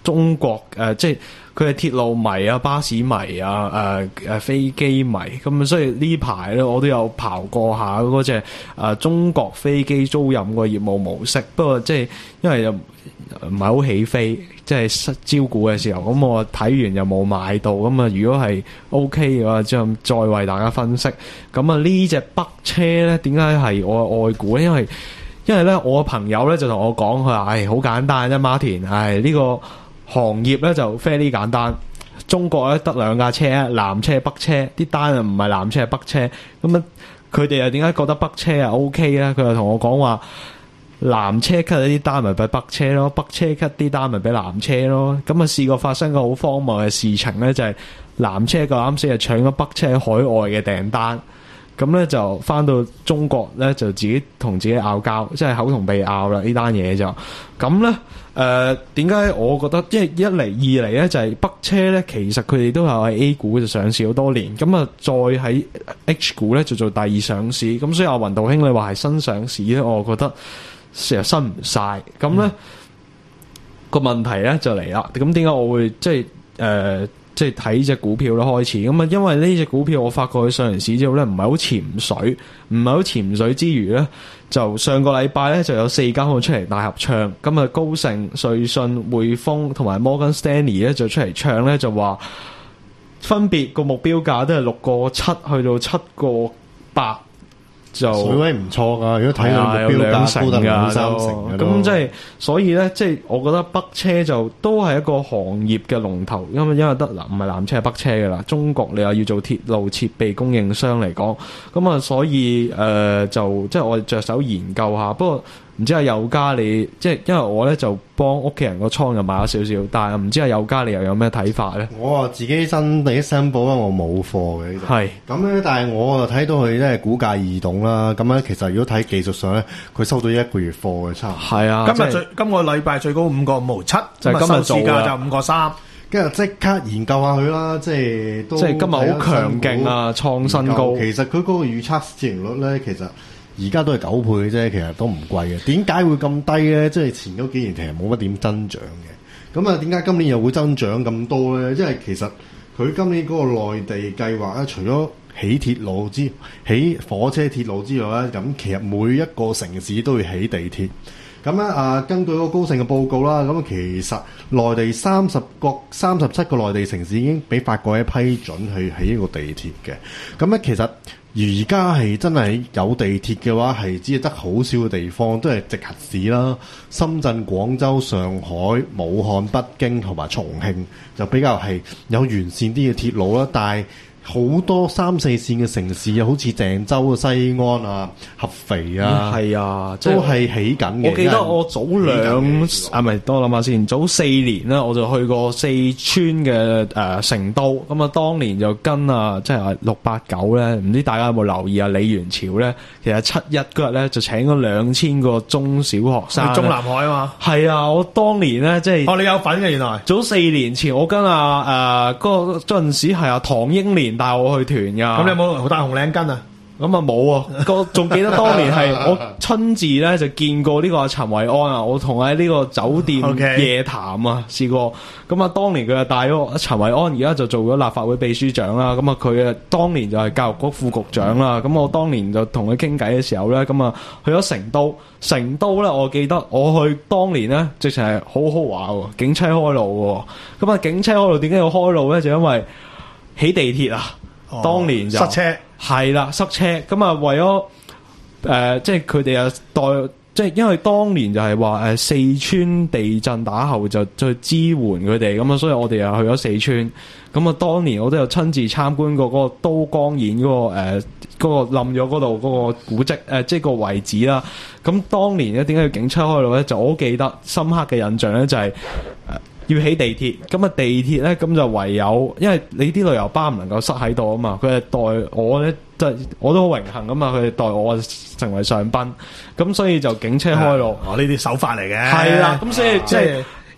中國誒、呃，即係佢係鐵路迷啊、巴士迷啊、誒、呃、誒飛機迷，咁所以呢排咧我都有刨過下嗰隻誒中國飛機租賃個業務模式，不過即係因為又唔係好起飛，即係招股嘅時候，咁我睇完又冇買到，咁啊如果係 O K 嘅話，就再為大家分析。咁啊呢隻北車咧，點解係我嘅愛股咧？因為因為咧我朋友咧就同我講，佢話唉好簡單啫，Martin，唉呢個行業咧就 fairly 簡單。中國咧得兩架車，南車北車，啲單啊唔係南車係北車，咁啊佢哋又點解覺得北車啊 O K 咧？佢又同我講話。南車 cut 啲單咪俾北車咯，北車 cut 啲單咪俾南車咯。咁啊試過發生個好荒謬嘅事情咧，就係、是、南車個啱先係搶咗北車喺海外嘅訂單，咁咧就翻到中國咧就自己同自己拗交，即係口同鼻拗啦呢單嘢就。咁咧誒點解我覺得，即係一嚟二嚟咧就係、是、北車咧，其實佢哋都係喺 A 股就上市好多年，咁啊再喺 H 股咧就做第二上市，咁所以阿雲道兄你話係新上市咧，我覺得。成日新唔晒，咁咧、嗯、個問題咧就嚟啦。咁點解我會即係誒即係睇隻股票咧開始？咁啊，因為呢隻股票我發覺佢上完市之後咧，唔係好潛水，唔係好潛水之餘咧，就上個禮拜咧就有四間行出嚟大合唱。咁啊，高盛、瑞信、匯豐同埋摩根 Stanley 咧就出嚟唱咧，就話分別個目標價都係六個七去到七個八。就水位唔錯噶，如果睇到目標價高得兩三成嘅都， 咁即係所以咧，即係我覺得北車就都係一個行業嘅龍頭，因為因為得嗱唔係南車係北車嘅啦。中國你又要做鐵路設備供應商嚟講，咁啊所以誒、呃、就即係我哋着手研究下，不過。唔知阿友嘉你即係因為我咧就幫屋企人個倉又買咗少少，但係唔知阿友嘉你又有咩睇法咧？ 我啊自己新第一申報啦，我冇貨嘅。 係咁咧，但係我啊睇到佢咧股價異動啦。咁咧其實如果睇技術上咧，佢收到一個月貨嘅差唔多。 係啊， 今日最今個禮拜最高五個五毫七， 就係今日做價就五個三。 跟住即刻研究下佢啦，即係都即係今日好強勁啊，創新高。 其實佢嗰個預測市盈率咧，其實。而家都係九倍嘅啫，其實都唔貴嘅。點解會咁低咧？即係前嗰幾年其實冇乜點增長嘅。咁啊，點解今年又會增長咁多咧？因為其實佢今年嗰個內地計劃咧，除咗起鐵路之起火車鐵路之外咧，咁其實每一個城市都要起地鐵。咁咧啊，根據嗰個高盛嘅報告啦，咁其實內地三十個、三十七個內地城市已經俾法國一批准去起呢個地鐵嘅。咁咧其實。而家係真係有地鐵嘅話，係只係得好少嘅地方，都係直轄市啦。深圳、廣州、上海、武漢、北京同埋重慶就比較係有完善啲嘅鐵路啦，但係好多三四線嘅城市啊，好似鄭州啊、西安啊、合肥啊， 係、嗯、啊， 都係起緊嘅。 我記得我早兩啊，唔係，等我諗下先。早四年啦，我就去過四川嘅誒、呃、成都。咁啊，當年就跟啊，即係六八九咧，唔知大家有冇留意啊？李元朝咧，其實七一嗰日咧就請咗兩千個中小學生。 去中南海啊嘛。係啊，我當年咧即係哦，你有份嘅原來。 早四年前，我跟啊誒嗰陣時係啊唐英年帶我去團噶。 咁你有冇戴紅領巾啊？ 咁啊冇啊，個仲記得當年係我親自咧就見過呢個陳維安啊，我同喺呢個酒店夜談啊試過。咁啊當年佢就帶咗陳維安，而家就做咗立法會秘書長啦。咁啊佢啊當年就係教育局副局長啦。咁我當年就同佢傾偈嘅時候咧，咁啊去咗成都。成都咧，我記得我去當年咧，直情係好豪華喎，警車開路喎。咁啊警車開路點解要開路咧？就因為起地鐵啊。哦、當年就塞車，係啦塞車，咁啊為咗誒、呃，即係佢哋啊代，即係因為當年就係話誒四川地震打後就去支援佢哋，咁啊所以我哋又去咗四川，咁啊當年我都有親自參觀過嗰個都江堰嗰、嗰個誒嗰、呃嗰個冧咗嗰度嗰個古蹟誒、呃，即係個遺址啦。咁當年咧點解要警車開路咧？就我好記得深刻嘅印象咧，就係、是、誒。呃要起地鐵，咁啊地鐵咧，咁就唯有，因為你啲旅遊巴唔能夠塞喺度啊嘛，佢係代我咧，即係我都好榮幸啊嘛，佢哋代我成為上賓，咁所以就警車開路。 哦，呢啲手法嚟嘅。 係啦，咁所以即係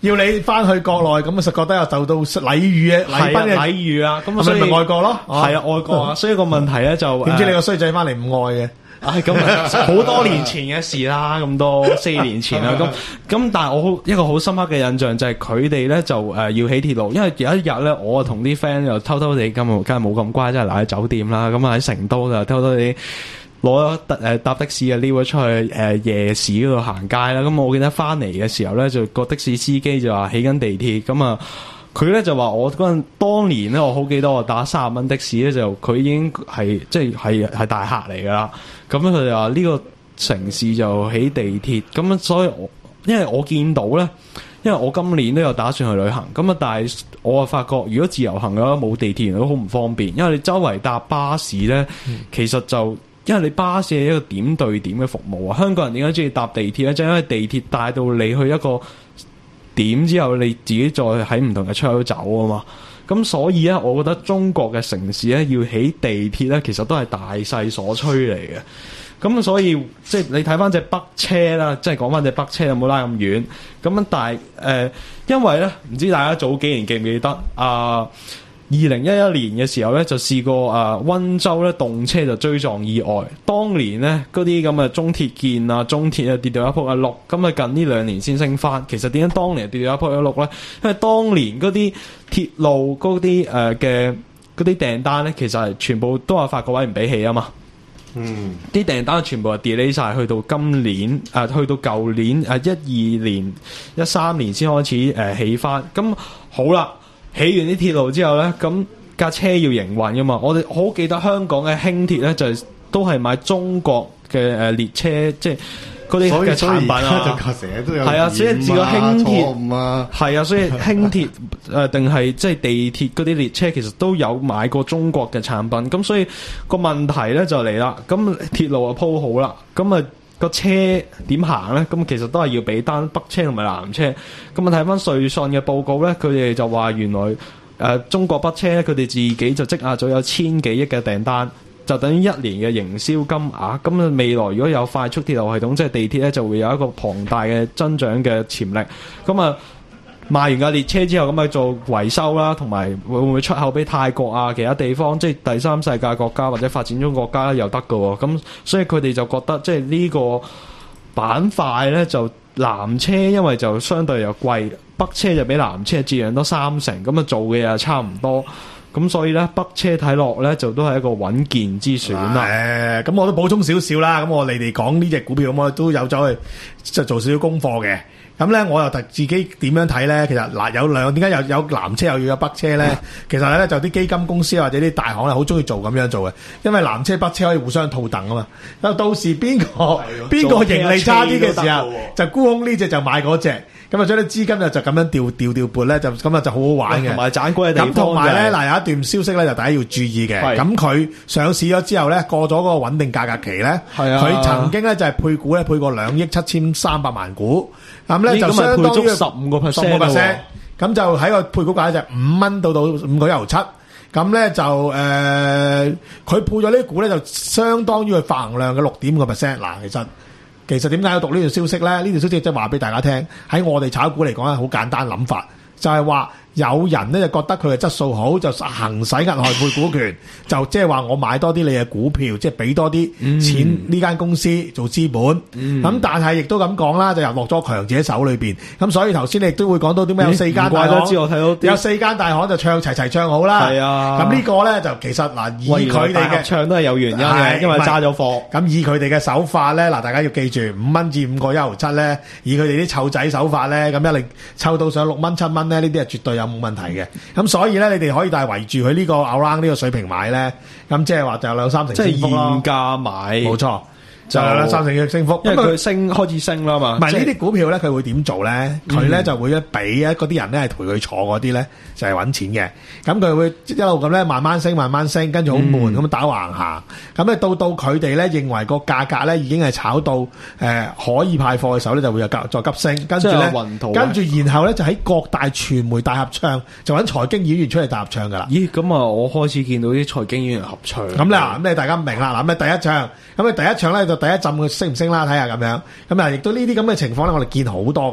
要你翻去國內，咁啊實覺得又受到禮遇嘅禮賓嘅禮遇啊，咁係咪所以咪外國咯？ 係啊，外國啊，所以個問題咧就點知你個衰仔翻嚟唔愛嘅？ 唉，咁好多年前嘅事啦，咁多四年前啦，咁咁，但係我好一個好深刻嘅印象就係佢哋咧就誒、呃、要起鐵路，因為有一日咧，我同啲 friend 又偷偷地咁，梗係冇咁乖，即係留喺酒店啦，咁喺成都就偷偷地攞咗誒搭的士啊，撩咗出去誒、呃、夜市嗰度行街啦，咁我記得翻嚟嘅時候咧，就個的士司機就話起緊地鐵，咁啊。佢咧就話我嗰陣當年咧，我好記得我打三十蚊的士咧，就佢已經係即係係係大客嚟噶啦。咁佢哋話呢個城市就起地鐵，咁所以我因為我見到咧，因為我今年都有打算去旅行，咁啊，但係我啊發覺如果自由行嘅話冇地鐵都好唔方便，因為你周圍搭巴士咧，嗯、其實就因為你巴士係一個點對點嘅服務啊。香港人點解中意搭地鐵咧？就係、因為地鐵帶到你去一個點之後，你自己再喺唔同嘅出口走啊嘛，咁所以咧，我覺得中國嘅城市咧要起地鐵咧，其實都係大勢所趨嚟嘅。咁所以即係你睇翻隻北車啦，即係講翻隻北車有冇拉咁遠？咁樣但係誒、呃，因為咧唔知大家早幾年記唔記得啊？二零一一年嘅時候咧，就試過啊，溫州咧動車就追撞意外。當年咧嗰啲咁嘅中鐵建啊、中鐵啊跌到一仆一碌，咁啊近呢兩年先升翻。其實點解當年跌到一仆一碌咧？因為當年嗰啲鐵路嗰啲誒嘅嗰啲訂單咧，其實係全部都係發改委唔俾起啊嘛。嗯，啲訂單全部係 delay 晒，去到今年誒、呃，去到舊年誒一二年、一三年先開始誒、呃、起翻。咁好啦。起完啲鐵路之後咧，咁架車要營運噶嘛？我哋好記得香港嘅輕鐵咧，就係、都係買中國嘅誒列車，即係嗰啲嘅產品啊。 就成日都有係啊，所以自個輕鐵啊， 係啊，所以輕鐵誒定係即係地鐵嗰啲列車，其實都有買過中國嘅產品。咁所以個問題咧就嚟啦。咁鐵路啊鋪好啦，咁啊。個車點行咧？咁其實都係要俾單北車同埋南車。咁啊睇翻瑞信嘅報告咧，佢哋就話原來誒、呃、中國北車咧，佢哋自己就積壓咗有千幾億嘅訂單，就等於一年嘅營銷金額。咁啊未來如果有快速鐵路系統，即係地鐵咧，就會有一個龐大嘅增長嘅潛力。咁啊賣完架列車之後，咁啊做維修啦，同埋會唔會出口俾泰國啊其他地方，即係第三世界國家或者發展中國家又得㗎喎。咁所以佢哋就覺得即係呢個板塊咧，就南車因為就相對又貴，北車就比南車折讓多三成，咁啊做嘅又差唔多。咁所以咧，北車睇落咧就都係一個穩健之選啦。 誒，咁我都補充少少啦。咁我你哋講呢隻股票，咁我都有走去即係做少少功課嘅。咁咧，我又特自己點樣睇咧？其實嗱，有兩點解有有南車又要有北車咧？其實咧就啲基金公司或者啲大行咧，好中意做咁樣做嘅，因為南車北車可以互相套戥啊嘛。咁到時邊個邊個盈利差啲嘅時候，就沽空呢隻就買嗰隻，咁啊將啲資金就就咁樣調調調撥咧，就咁啊就好好玩嘅。 同埋賺貴嘅地方。 咁同埋咧嗱，有一段消息咧，就大家要注意嘅。咁佢上市咗之後咧，過咗嗰個穩定價格期咧，佢曾經咧就係配股咧配過兩億七千三百萬股。咁咧就相當於十五個 percent， 十五個 percent，咁就喺個配股價就五蚊到到五個一毫七，咁咧就誒，佢、呃、配咗呢啲股咧就相當於佢發行量嘅六點五個 percent。嗱，其實其實點解要讀呢條消息咧？呢條消息即係話俾大家聽，喺我哋炒股嚟講係好簡單諗法，就係、是、話。有人咧就覺得佢嘅質素好，就行使額外配股權，就即係話我買多啲你嘅股票，即係俾多啲錢呢間公司做資本。咁、嗯、但係亦都咁講啦，就又落咗強者手裏邊。咁所以頭先你亦都會講到啲咩？有四間大行， 知我睇到有四間大行就唱齊齊唱好啦。係啊，咁呢個咧就其實嗱，以佢哋嘅唱都係有原因嘅，因為揸咗貨。 咁以佢哋嘅手法咧，嗱大家要記住，五蚊至五個一毫七咧，以佢哋啲湊仔手法咧，咁一嚟湊到上六蚊七蚊咧，呢啲係絕對有冇問題嘅。咁所以咧，你哋可以帶圍住佢呢個 around 呢個水平買咧，咁即係話就有兩三成升幅咯。即係現價買，冇錯，就有兩三成嘅升幅。 因為佢升開始升啦嘛。 唔係呢啲股票咧，佢會點做咧？佢咧就會咧俾一嗰啲人咧係陪佢坐嗰啲咧，就係揾錢嘅。咁佢會一路咁咧慢慢升，慢慢升，跟住好悶咁打橫行。咁咧到到佢哋咧認為個價格咧已經係炒到誒、呃、可以派貨嘅時候咧，就會有再急升。跟住咧，跟住然後咧就喺各大傳媒大合唱，就揾財經演員出嚟大合唱噶啦。 咦？咁啊，我開始見到啲財經演員合唱。 咁啦，咁你大家明啦。嗱，咁第一唱，咁你第一唱咧就第一浸佢升唔升啦？睇下咁樣。咁啊，亦都呢啲咁嘅情況咧，我哋見好多噶啦。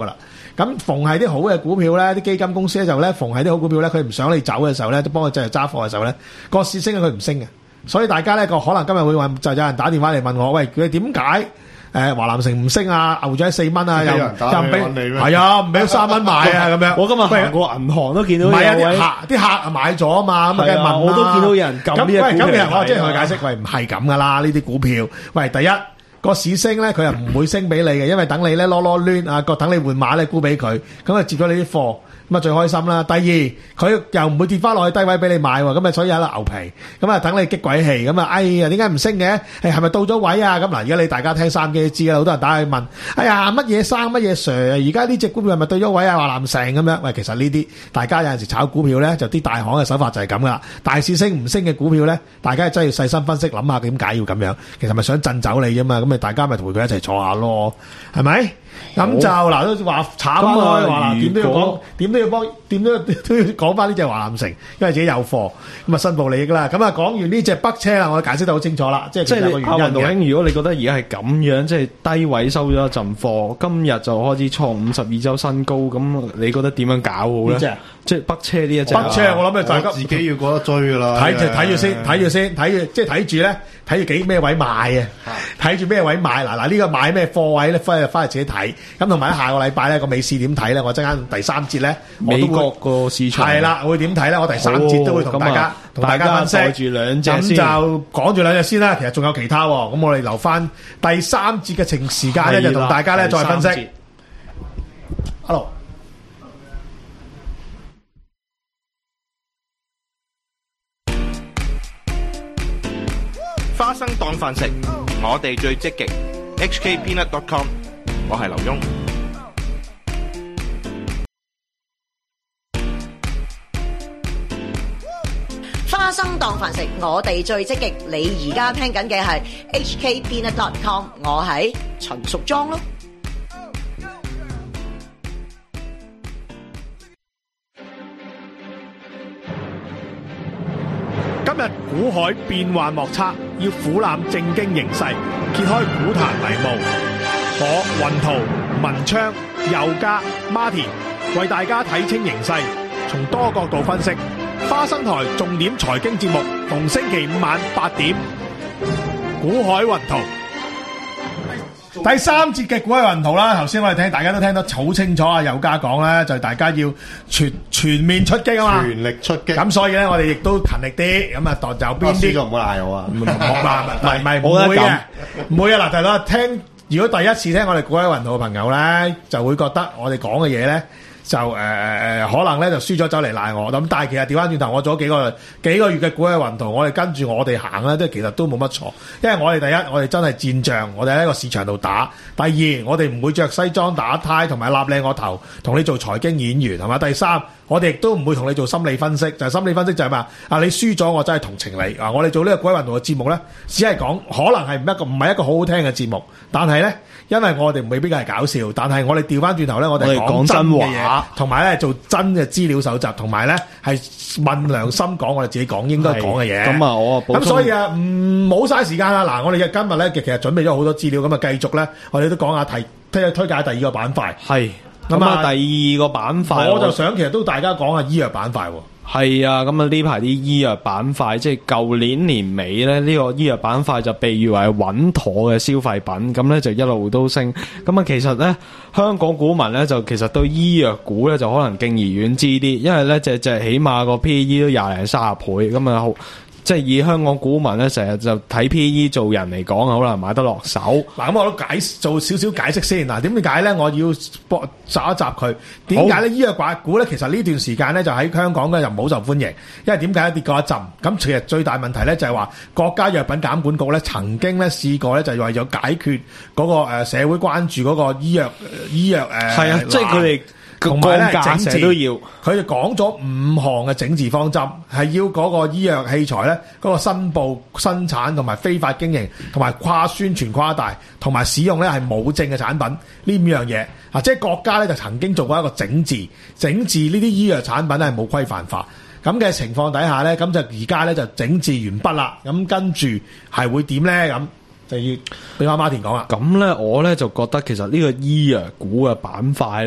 咁逢係啲好嘅股票咧，啲基金公司咧就咧逢係啲好股票咧，佢唔想你走嘅時候咧，都幫佢繼續揸貨嘅時候咧，個市升佢唔升嘅。所以大家咧個可能今日會問，就有人打電話嚟問我，喂，佢點解誒華南城唔升啊？牛咗喺四蚊啊，又又唔俾，係啊，唔俾三蚊買啊咁樣。 我今日行過銀行都見到有係啊， 位啲客啲客買咗啊嘛，咁啊梗係問啦。 我都見到有人撳呢咁喂， 隻股票咁其實我即係同佢係解釋，喂，唔係咁噶啦，呢啲股票，喂，第一個市升咧，佢又唔會升俾你嘅，因為等你咧攞攞攣啊，個等你換馬咧沽俾佢，咁啊接咗你啲貨。咁啊最開心啦！第二，佢又唔會跌翻落去低位俾你買喎，咁啊所以有得牛皮，咁啊等你激鬼氣，咁啊哎呀點解唔升嘅？誒係咪到咗位啊？咁嗱，而家你大家聽三機都知啦，好多人打去問，哎呀乜嘢生乜嘢 Sir 啊？而家呢隻股票係咪到咗位啊？華南城咁樣，喂，其實呢啲大家有陣時炒股票咧，就啲大行嘅手法就係咁噶啦。大市升唔升嘅股票咧，大家真係要細心分析，諗下點解要咁樣。其實咪想震走你啫嘛，咁咪大家咪同佢一齊坐下咯，係咪？咁就嗱都話炒翻開話嗱，點都要講，點都要幫，點都都要講翻呢隻華南城，因為自己有貨，咁啊申報利益啦。咁啊講完呢隻北車啦，我解釋得好清楚啦，即係即係其實有個原因阿雲道兄， 嘅。 如果你覺得而家係咁樣，即係低位收咗一陣貨，今日就開始創五十二周新高，咁你覺得點樣搞好咧？ 呢隻即係北車呢一隻啊。 北車我諗啊，大家我自己要覺得追噶啦， 睇住睇住先，睇住先，睇住即係睇住咧，睇住幾咩位買啊？睇住咩位買嗱嗱呢個買咩貨位咧？翻去翻去自己睇。咁同埋下個禮拜咧個美市點睇咧？我陣間第三節咧，我都會美國個市場係啦，會點睇咧？我第三節都會同大家好同大家分析。 大家袋住兩隻咁先就講住兩隻先啦。其實仲有其他喎，咁我哋留翻第三節嘅情時間咧，就同大家咧再分析第三節。 Hello。 花生當飯食，我哋最積極。H K Peanut dot com， 我係劉墉。 花生當飯食，我哋最積極。你而家聽緊嘅係 H K Peanut dot com， 我係陳淑莊咯。 今日股海變幻莫測，要俯瞰正經形勢，揭開股壇迷霧。我雲圖、文昌、佑嘉、Martin 為大家睇清形勢，從多角度分析。花生台重點財經節目，逢星期五晚八點。股海雲圖。第三節嘅股海雲圖啦，頭先我哋聽大家都聽得好清楚啊，佑嘉講咧，就係大家要全全面出擊啊嘛， 全力出擊。 咁所以咧，我哋亦都勤力啲，咁啊，就邊啲就唔好賴我啊！ 唔唔唔係唔係唔冇得會嘅咁， 唔會啊！嗱，大家聽，如果第一次聽我哋股海雲圖嘅朋友咧，就會覺得我哋講嘅嘢咧。就誒誒誒，可能咧就輸咗走嚟賴我咁，但係其實調翻轉頭，我做咗幾個幾個月嘅股海雲圖，我哋跟住我哋行咧，都其實都冇乜錯，因為我哋第一，我哋真係戰將，我哋喺個市場度打；第二，我哋唔會着西裝打呔同埋立靚個頭，同你做財經演員係嘛？第三，我哋亦都唔會同你做心理分析，就係、是、心理分析就係咩啊？你輸咗，我真係同情你啊！我哋做呢個股海雲圖嘅節目咧，只係講可能係唔一個唔係一個好好聽嘅節目，但係咧，因為我哋未必係搞笑，但係我哋調翻轉頭咧，我哋講真嘅嘢，同埋咧做真嘅資料搜集，同埋咧係問良心講我哋自己講應該講嘅嘢。 咁啊，我咁所以啊，唔冇嘥時間啦。嗱，我哋今日咧其實準備咗好多資料，咁啊繼續咧，我哋都講下提推推介第二個板塊。 係咁啊，第二個板塊我就想其實都大家講下醫藥板塊喎。 係啊，咁啊呢排啲醫藥板塊，即係舊年年尾咧，呢個醫藥板塊就被譽為穩妥嘅消費品，咁咧就一路都升。咁啊，其實咧香港股民咧就其實對醫藥股咧就可能敬而遠之啲，因為咧隻隻起碼個 P E 都廿零三十倍，咁啊好。即係以香港股民咧，成日就睇 P E 做人嚟講，可能買得落手。 嗱，咁我都解做少少解釋先。嗱，點解咧？我要搏集一集佢。點解咧？醫藥股咧，其實呢段時間咧就喺香港咧就唔好受歡迎。因為點解跌過一陣？咁其實最大問題咧就係話國家藥品監管局咧曾經咧試過咧就係為咗解決嗰個誒社會關注嗰個醫藥醫藥誒。 係啊，即係佢哋。 同埋咧整治都要， 佢哋講咗五項嘅整治方針，係要嗰個醫藥器材咧嗰個申報生產同埋非法經營，同埋跨宣傳誇大，同埋使用咧係冇證嘅產品呢五樣嘢啊！即係國家咧就曾經做過一個整治，整治呢啲醫藥產品咧係冇規範化咁嘅情況底下咧，咁就而家咧就整治完畢啦。咁跟住係會點咧？咁就要俾阿馬田講啦。 咁咧，我咧就覺得其實呢個醫藥股嘅板塊咧。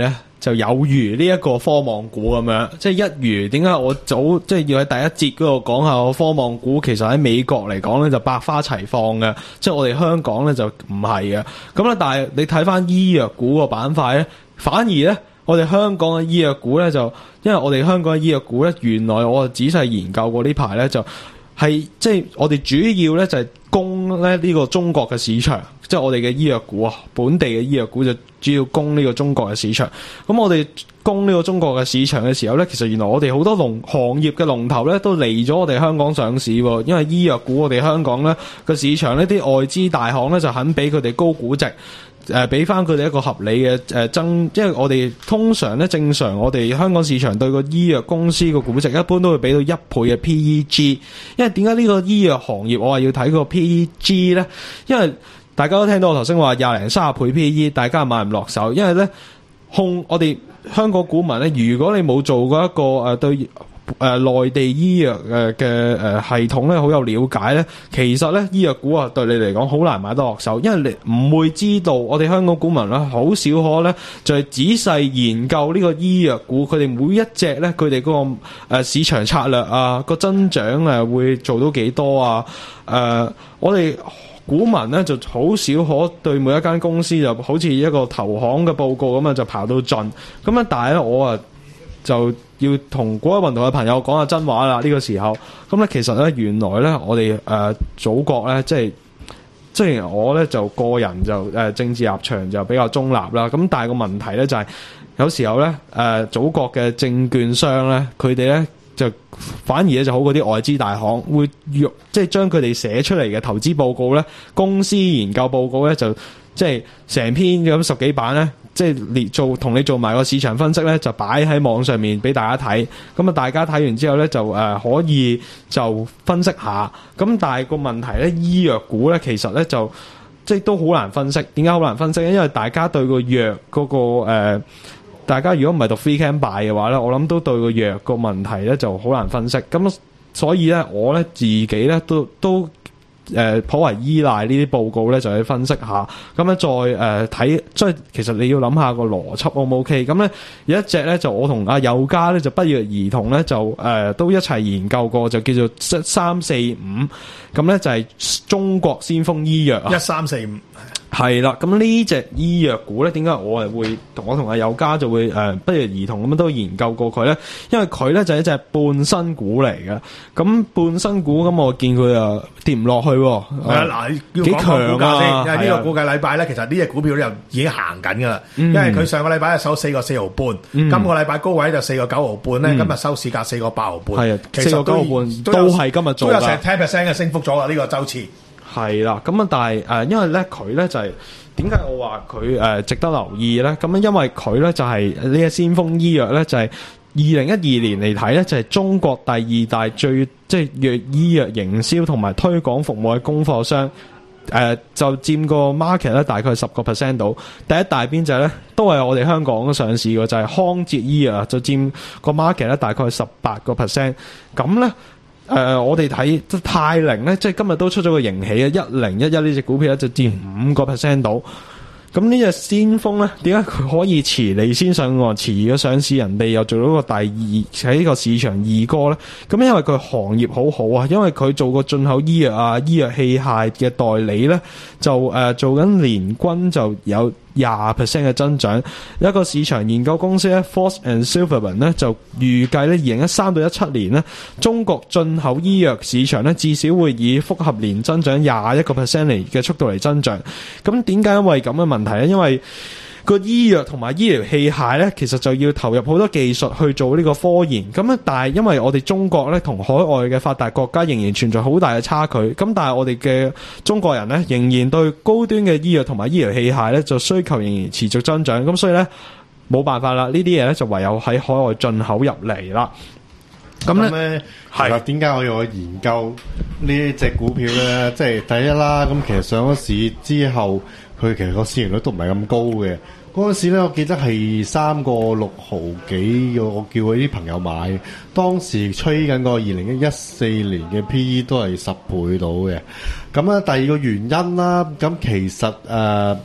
就有如呢一個科網股咁樣，即係一如點解我早即係要喺第一節嗰度講下個科網股，其實喺美國嚟講咧就百花齊放嘅，即係我哋香港咧就唔係嘅。咁咧，但係你睇翻醫藥股個板塊咧，反而咧我哋香港嘅醫藥股咧就，因為我哋香港嘅醫藥股咧，原來我仔細研究過呢排咧就係即係我哋主要咧就係攻咧呢個中國嘅市場，即係我哋嘅醫藥股啊，本地嘅醫藥股就主要攻呢個中國嘅市場。咁我哋攻呢個中國嘅市場嘅時候咧，其實原來我哋好多龍行業嘅龍頭咧都嚟咗我哋香港上市喎。因為醫藥股我哋香港咧個市場呢啲外資大行咧就肯俾佢哋高估值。誒俾翻佢哋一個合理嘅誒增，因為我哋通常咧正常我哋香港市場對個醫藥公司個估值一般都會俾到一倍嘅 P E G， 因為點解呢個醫藥行業我話要睇個 P E G 咧？因為大家都聽到我頭先話廿零三十倍 P E， 大家買唔落手，因為咧控我哋香港股民咧，如果你冇做過一個誒、呃、對。誒、呃、內地醫藥誒嘅誒系統咧，好有了解咧。其實咧，醫藥股啊，對你嚟講好難買得落手，因為你唔會知道我哋香港股民咧，好少可咧就係、是、仔細研究呢個醫藥股，佢哋每一隻咧，佢哋嗰個誒、呃、市場策略啊，個增長誒會做到幾多啊？誒、呃，我哋股民咧就好少可對每一間公司就好似一個投行嘅報告咁啊，就跑到盡咁啊！但係咧，我啊就要同嗰位運動嘅朋友講下真話啦！呢、這個時候，咁咧其實咧，原來咧，我哋誒、呃、祖國咧，即係即係我咧就個人就誒、呃、政治立場就比較中立啦。咁但係個問題咧就係、是、有時候咧誒、呃、祖國嘅證券商咧，佢哋咧就反而咧就好過啲外資大行，會用即係將佢哋寫出嚟嘅投資報告咧、公司研究報告咧，就即係成篇咁十幾版咧。即係列做同你做埋個市場分析咧，就擺喺網上面俾大家睇。咁啊，大家睇完之後咧，就誒、呃、可以就分析下。咁但係個問題咧，醫藥股咧其實咧就即係都好難分析。點解好難分析咧？因為大家對個藥嗰個誒、呃，大家如果唔係讀 free can buy 嘅話咧，我諗都對個藥個問題咧就好難分析。咁所以咧，我咧自己咧都都。誒、呃，頗為依賴呢啲報告咧，就去分析下，咁咧再誒睇，即、呃、係其實你要諗下個邏輯 O 唔 OK？咁咧有一隻咧就我同阿友嘉咧就不約而同咧就誒、呃、都一齊研究過，就叫做三四五，咁咧就係中國先鋒醫藥啊， 一三四五。 係啦，咁呢隻醫藥股咧，點解我係會同我同阿友嘉就會誒、呃、不約而同咁樣都研究過佢咧？因為佢咧就係、一隻半新股嚟嘅。咁半新股咁，我見佢啊跌唔落去喎。 係啊，嗱，要講個股價先，因為呢個股價禮拜咧，其實呢隻股票咧又已經行緊㗎啦。因為佢上個禮拜係收四個四毫半，今個禮拜高位就四個九毫半咧，今日收市價四個八毫半。係啊，四個九毫半都係今日做㗎，都有成 ten percent 嘅升幅咗啦，呢個週次。 係啦，咁啊，但係誒、呃，因為咧佢咧就係點解我話佢誒值得留意咧？咁因為佢咧就係呢個先鋒醫藥咧，就係二零一二年嚟睇咧，就係、是、中國第二大最即係藥醫藥營銷同埋推廣服務嘅供貨商，誒、呃、就佔個 market 咧大概十個 percent 到。第一大邊就係咧都係我哋香港上市嘅，就係、是、康捷醫藥，就佔個 market 咧大概十八個 percent。咁咧。誒、呃，我哋睇即泰寧咧，即係今日都出咗個盈喜啊！一零一一呢隻股票咧就佔五個 percent 到。咁呢隻先鋒咧，點解佢可以遲嚟先上岸，遲咗上市，人哋又做到個第二喺呢個市場二哥咧？咁因為佢行業好好啊，因為佢做個進口醫藥啊、醫藥器械嘅代理咧，就誒、呃、做緊年均就有廿 percent 嘅增長。一個市場研究公司咧 ，Frost and Sullivan 咧就預計咧，二零一三到一七年咧，中國進口醫藥市場咧至少會以複合年增長廿一個 percent 嚟嘅速度嚟增長。咁點解因為咁嘅問題咧？因為個醫藥同埋醫療器械咧，其實就要投入好多技術去做呢個科研。咁啊，但係因為我哋中國咧同海外嘅發達國家仍然存在好大嘅差距。咁但係我哋嘅中國人咧，仍然對高端嘅醫藥同埋醫療器械咧，就需求仍然持續增長。咁所以咧，冇辦法啦，呢啲嘢咧就唯有喺海外進口入嚟啦。 咁咧係點解我要去研究呢隻股票咧？即係第一啦，咁其實上咗市之後，佢其實個市盈率都唔係咁高嘅。嗰陣時咧，我記得係三個六毫幾，我叫佢啲朋友買。當時吹緊個二零一四年嘅 P E 都係十倍到嘅。咁咧第二個原因啦，咁其實誒佢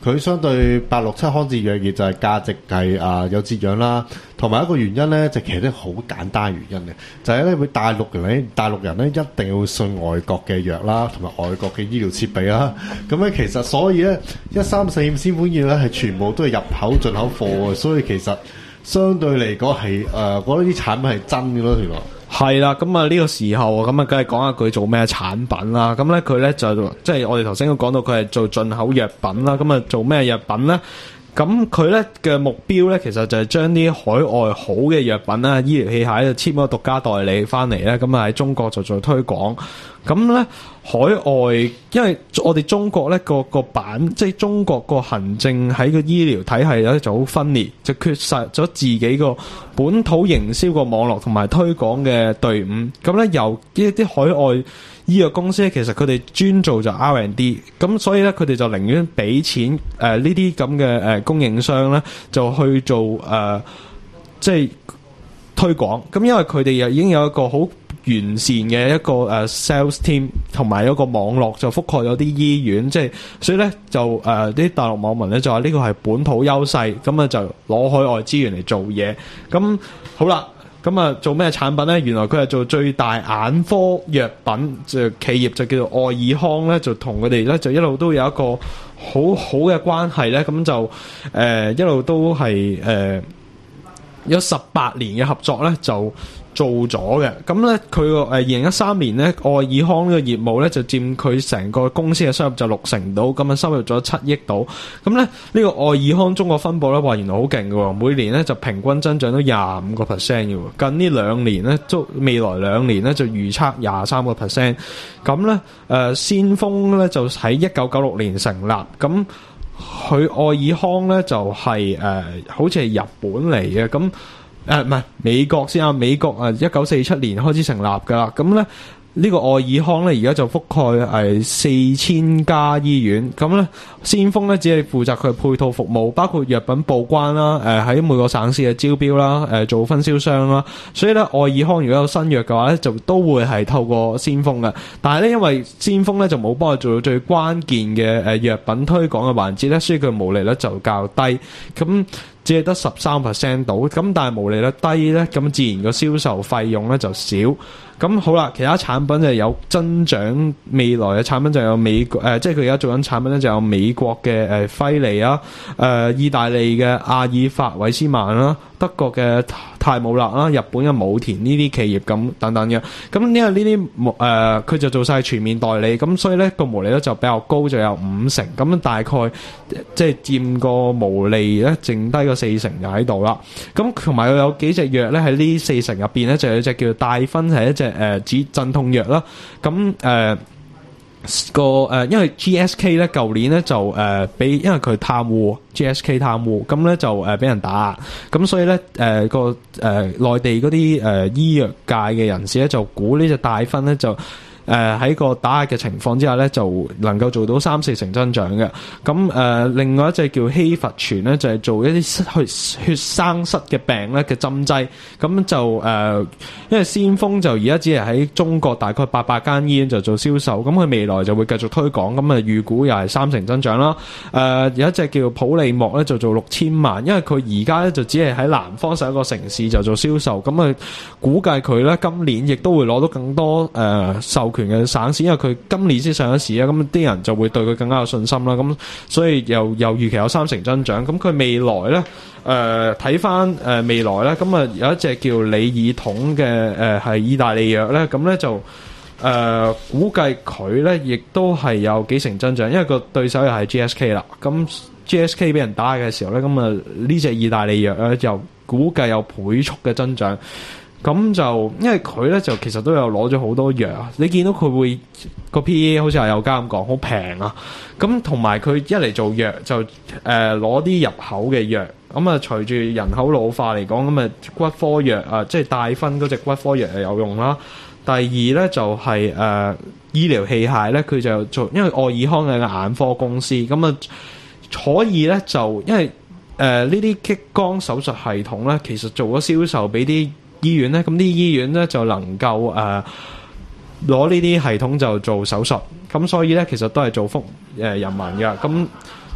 佢相對八六七康治藥業就係價值係啊、呃、有折讓啦，同埋一個原因咧就其實都好簡單原因嘅，就係咧會大陸人咧大陸人咧一定要信外國嘅藥啦，同埋外國嘅醫療設備啦。咁咧其實所以咧一三四五先款藥咧係全部都係入口進口貨嘅，所以其實相對嚟講係誒覺得啲產品係真嘅咯，原來。 係啦，咁啊呢個時候咁啊，梗係講下佢做咩產品啦。咁咧佢咧就即係我哋頭先都講到佢係做進口藥品啦。咁啊做咩藥品咧？咁佢咧嘅目標咧，其實就係將啲海外好嘅藥品啦、醫療器械就簽咗獨家代理翻嚟咧，咁啊喺中國就做推廣。咁咧海外，因為我哋中國咧個個版，即係中國個行政喺個醫療體系咧就好分裂，就缺失咗自己個本土營銷個網絡同埋推廣嘅隊伍。咁咧由呢啲海外醫藥公司咧，其實佢哋專做就 R and D， 咁所以咧佢哋就寧願俾錢誒呢啲咁嘅誒供應商咧，就去做誒、呃、即係推廣。咁因為佢哋又已經有一個好完善嘅一個誒 sales team，同埋一個網絡就覆蓋咗啲醫院，即係所以咧就誒啲、呃、大陸網民咧就話呢個係本土優勢，咁啊就攞海外資源嚟做嘢。咁好啦。咁啊，做咩產品咧？原來佢係做最大眼科藥品就企業，就叫做愛爾康咧，就同佢哋咧就一路都有一個好好嘅關係咧。咁就誒、呃、一路都係誒、呃、有十八年嘅合作咧，就做咗嘅。咁咧佢個誒二零一三年咧，愛爾康呢個業務咧就佔佢成個公司嘅收入就六成到，咁啊收入咗七億到。咁咧呢個愛爾康中國分部咧話原來好勁嘅喎，每年咧就平均增長到廿五個 percent 嘅喎。近呢兩年咧，都未來兩年咧就預測廿三個 percent。咁咧誒先鋒咧就喺一九九六年成立，咁佢愛爾康咧就係、是、誒、呃、好似係日本嚟嘅咁。誒唔係美國先啊，美國啊一九四七年開始成立噶啦，咁咧呢個愛爾康咧而家就覆蓋係四千家醫院，咁咧先鋒咧只係負責佢配套服務，包括藥品報關啦，誒喺每個省市嘅招標啦，誒做分銷商啦，所以咧愛爾康如果有新藥嘅話咧，就都會係透過先鋒嘅，但係咧因為先鋒咧就冇幫佢做到最關鍵嘅誒藥品推廣嘅環節咧，所以佢毛利率就較低，咁。只係得十三 percent 到，咁但係毛利率低咧，咁自然個銷售費用咧就少。咁好啦，其他產品就有增長，未來嘅產品就有美國誒、呃，即係佢而家做緊產品咧就有美國嘅誒輝利啊，誒、呃、意大利嘅阿爾法韋斯曼啦，德國嘅泰姆勒啦，日本嘅武田呢啲企業咁等等嘅。咁因為呢啲誒佢就做晒全面代理，咁所以咧個毛利率就比較高，就有五成。咁大概即係佔個毛利咧，剩低個四成就喺度啦。咁同埋佢有幾隻藥咧喺呢四成入邊咧，就有一隻叫戴芬係一隻。誒止鎮痛藥啦，咁誒個誒，因為 G S K 咧，舊年咧就誒俾，因為佢貪污 ，G S K 貪污，咁咧就誒俾人打壓，咁所以咧誒個誒內地嗰啲誒醫藥界嘅人士咧就估呢隻戴芬咧就。誒、呃、喺個打壓嘅情況之下咧，就能夠做到三四成增長嘅。咁誒、呃，另外一隻叫希佛泉咧，就係、是、做一啲血血栓塞嘅病咧嘅針劑。咁就誒、呃，因為先鋒就而家只係喺中國大概八百間醫院就做銷售，咁佢未來就會繼續推廣。咁啊，預估又係三成增長啦。誒、呃，有一隻叫普利莫咧，就做六千萬，因為佢而家咧就只係喺南方十一個城市就做銷售。咁啊，估計佢咧今年亦都會攞到更多誒、呃、授權嘅省市，因為佢今年先上咗市啊，咁啲人就會對佢更加有信心啦。咁所以又又預期有三成增長。咁佢未來咧，誒睇翻誒未來咧，咁啊有一隻叫李爾統嘅誒係意大利藥咧，咁咧就誒、呃、估計佢咧亦都係有幾成增長，因為個對手又係 G S K 啦。咁 G S K 俾人打嘅時候咧，咁啊呢隻意大利藥咧就估計有倍速嘅增長。咁就因為佢咧就其實都有攞咗好多藥，你見到佢會個 P E 好似係有家咁講，好平啊。咁同埋佢一嚟做藥就誒攞啲入口嘅藥，咁啊隨住人口老化嚟講，咁啊骨科藥啊，即係戴芬嗰隻骨科藥係有用啦。第二咧就係、是、誒、呃、醫療器械咧，佢就做，因為愛爾康係個眼科公司，咁啊所以咧就因為誒呢啲激光手術系統咧，其實做咗銷售俾啲醫院咧，咁啲醫院咧就能夠誒攞呢啲系統就做手術，咁所以咧其實都係造福誒人民嘅。咁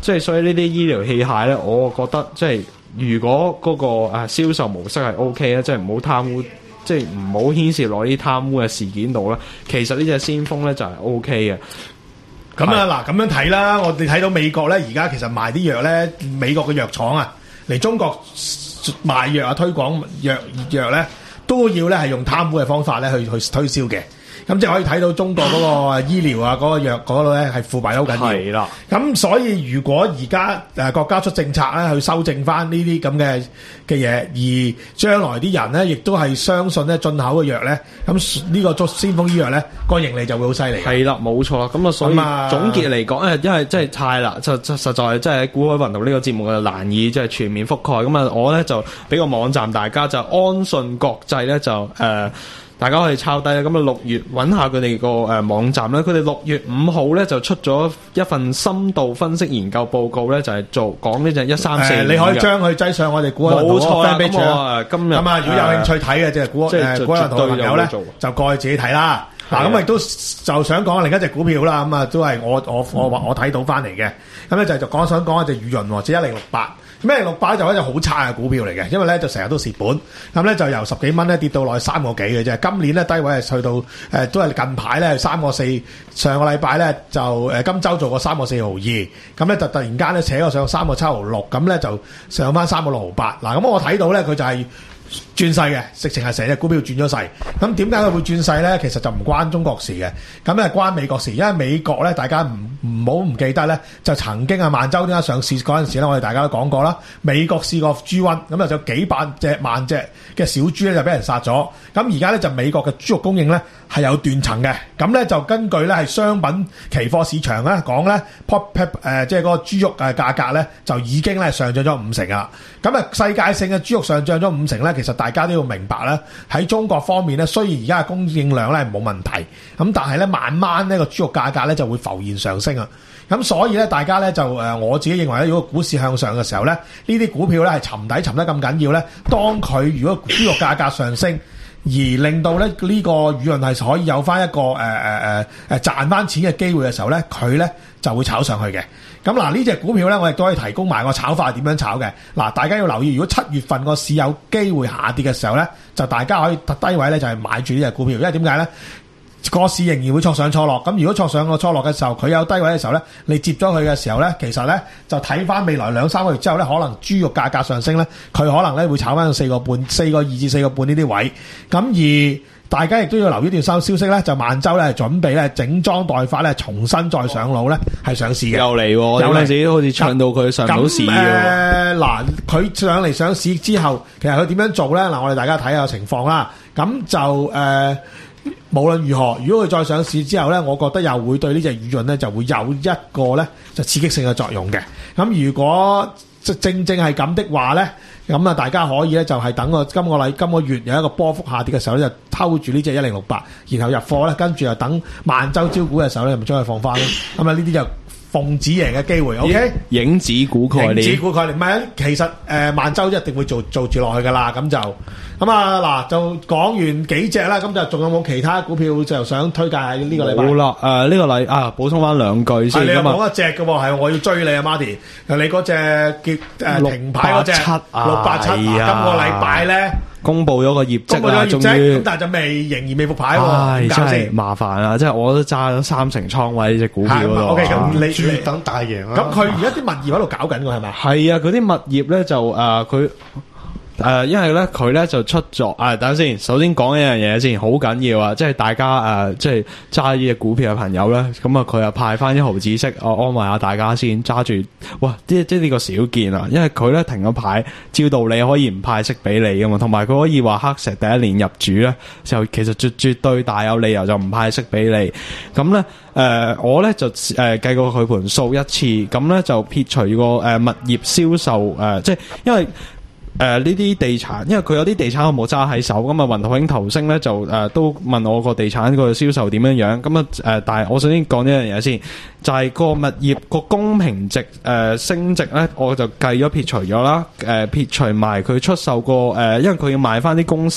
即係所以呢啲醫療器械咧，我覺得即係如果嗰個誒銷售模式係 O K 咧，即係唔好貪污，即係唔好牽涉落啲貪污嘅事件度咧，其實呢隻先鋒咧就係 O K 嘅。 咁啊嗱，咁樣睇啦，我哋睇到美國咧，而家其實賣啲藥咧，美國嘅藥廠啊嚟中國賣藥啊、推廣藥藥咧，都要咧係用貪污嘅方法咧去去推銷嘅。咁即係可以睇到中國嗰個醫療啊，嗰、嗰個藥嗰度咧係腐敗得好緊要。 係啦。咁所以如果而家誒國家出政策咧，去修正翻呢啲咁嘅嘅嘢，而將來啲人咧亦都係相信咧進口嘅藥咧，咁呢個做先鋒醫藥咧個盈利就會好犀利。 係啦，冇錯啦。咁啊，所以總結嚟講咧，因為真係太啦，就就實在真係喺股海運動呢個節目就難以即係全面覆蓋。咁啊，我咧就俾個網站大家就安信國際咧就誒。呃大家可以抄低啦，咁啊六月揾下佢哋個誒網站咧，佢哋六月五號咧就出咗一份深度分析研究報告咧，就係、是、做講呢隻一三四。你可以將佢擠上我哋股海運動嗰個 fan page 啊。今日咁啊，如果有興趣睇嘅即係股誒股海運動嘅朋友咧，就過去自己睇啦。嗱，咁亦都就想講另一隻股票啦，咁啊都係我我我我睇到翻嚟嘅，咁咧就就講想講一隻宇潤，即係一零六八。咩六百就一隻好差嘅股票嚟嘅，因為咧就成日都蝕本，咁咧就由十幾蚊咧跌到落去三個幾嘅啫。今年咧低位係去到誒、呃、都係近排咧三個四，上個禮拜咧就誒、呃、今週做過三個四毫二，咁咧就突然間咧扯咗上三個七毫六，咁咧就上翻三個六毫八。嗱，咁我睇到咧佢就係、是。轉勢嘅，直情係成隻股票轉咗勢。咁點解佢會轉勢咧？其實就唔關中國事嘅，咁咧關美國事。因為美國咧，大家唔唔好唔記得咧，就曾經啊萬洲點解上市嗰陣時咧，我哋大家都講過啦。美國試過豬瘟，咁啊就幾百隻萬隻嘅小豬咧就俾人殺咗。咁而家咧就美國嘅豬肉供應咧係有斷層嘅。咁咧就根據咧係商品期貨市場咧講咧 ，pop pop 誒即係嗰個豬肉嘅價格咧就已經咧上漲咗五成啦。咁啊世界性嘅豬肉上漲咗五成咧，其實大家都要明白咧，喺中國方面咧，雖然而家嘅供應量咧冇問題，咁但係咧慢慢呢個豬肉價格咧就會浮現上升啊。咁所以咧，大家咧就誒我自己認為咧，如果股市向上嘅時候咧，呢啲股票咧係沉底沉得咁緊要咧，當佢如果豬肉價格上升，而令到咧呢個宇潤係可以有翻一個誒誒誒誒賺翻錢嘅機會嘅時候咧，佢咧就會炒上去嘅。咁嗱，呢隻股票咧，我亦都可以提供埋個炒法係點樣炒嘅。嗱，大家要留意，如果七月份個市有機會下跌嘅時候咧，就大家可以低位咧就係買住呢隻股票，因為點解咧？個市仍然會挫上挫落，咁如果挫上個挫落嘅時候，佢有低位嘅時候咧，你接咗佢嘅時候咧，其實咧就睇翻未來兩三個月之後咧，可能豬肉價格上升咧，佢可能咧會炒翻到四個半、四個二至四個半呢啲位。咁而大家亦都要留意段收消息咧，就萬洲咧準備咧整裝待發咧，重新再上路咧係上市嘅。 又嚟，有陣時好似唱到佢上到市嘅。誒， 嗱，佢上嚟上市之後，其實佢點樣做咧？嗱，我哋大家睇下情況啦。咁就誒。呃無論如何，如果佢再上市之後咧，我覺得又會對呢隻宇潤咧就會有一個咧就刺激性嘅作用嘅。咁如果正正係咁的話咧，咁啊大家可以咧就係等個今個禮今個月有一個波幅下跌嘅時候咧，就偷住呢隻一零六八，然後入貨咧，跟住又等萬洲招股嘅時候咧，咪將佢放翻咯。咁啊呢啲就奉旨贏嘅機會 ，OK？ 影子股概念， 影子股概念，唔係，其實誒萬洲一定會做做住落去噶啦，咁就咁啊嗱，就講完幾隻啦，咁就仲有冇其他股票就想推介下呢個禮拜？ 好啦，誒呢個禮啊，補充翻兩句先。 你又講一隻嘅喎，係我要追你啊，Marty，你嗰隻叫誒停牌嗰隻六八七，今個禮拜咧。 公布咗個業績啦，終於咁但係就未仍然未復牌喎， 唉，真係麻煩啊！即係我都揸咗三成倉位呢隻股票嗰度。 O K，咁你注等大贏啦。 咁佢而家啲物業喺度搞緊㗎係咪？ 係啊，嗰啲物業咧就誒佢。誒、呃，因為咧佢咧就出咗，誒、呃，等陣先，首先講一樣嘢先，好緊要啊！即係大家誒、呃，即係揸呢隻股票嘅朋友咧，咁啊佢又派翻一毫子息，我安慰下大家先，揸住，哇！即即呢個少見啊，因為佢咧停咗牌，照道理可以唔派息俾你噶嘛，同埋佢可以話黑石第一年入主咧，就其實絕絕對大有理由就唔派息俾你。咁咧誒，我咧就誒計、呃、過佢盤數一次，咁咧就撇除個誒、呃、物業銷售誒、呃，即係因為。誒，呢啲地產，因為佢有啲地產我冇揸喺手，咁啊雲海投升咧就誒、呃、都問我個地產個銷售點樣樣，咁啊誒，但係我首先講呢樣嘢先，就係、是、個物業個公平值誒、呃、升值咧，我就計咗撇除咗啦，誒、呃、撇除埋佢出售個誒、呃，因為佢要賣翻啲公司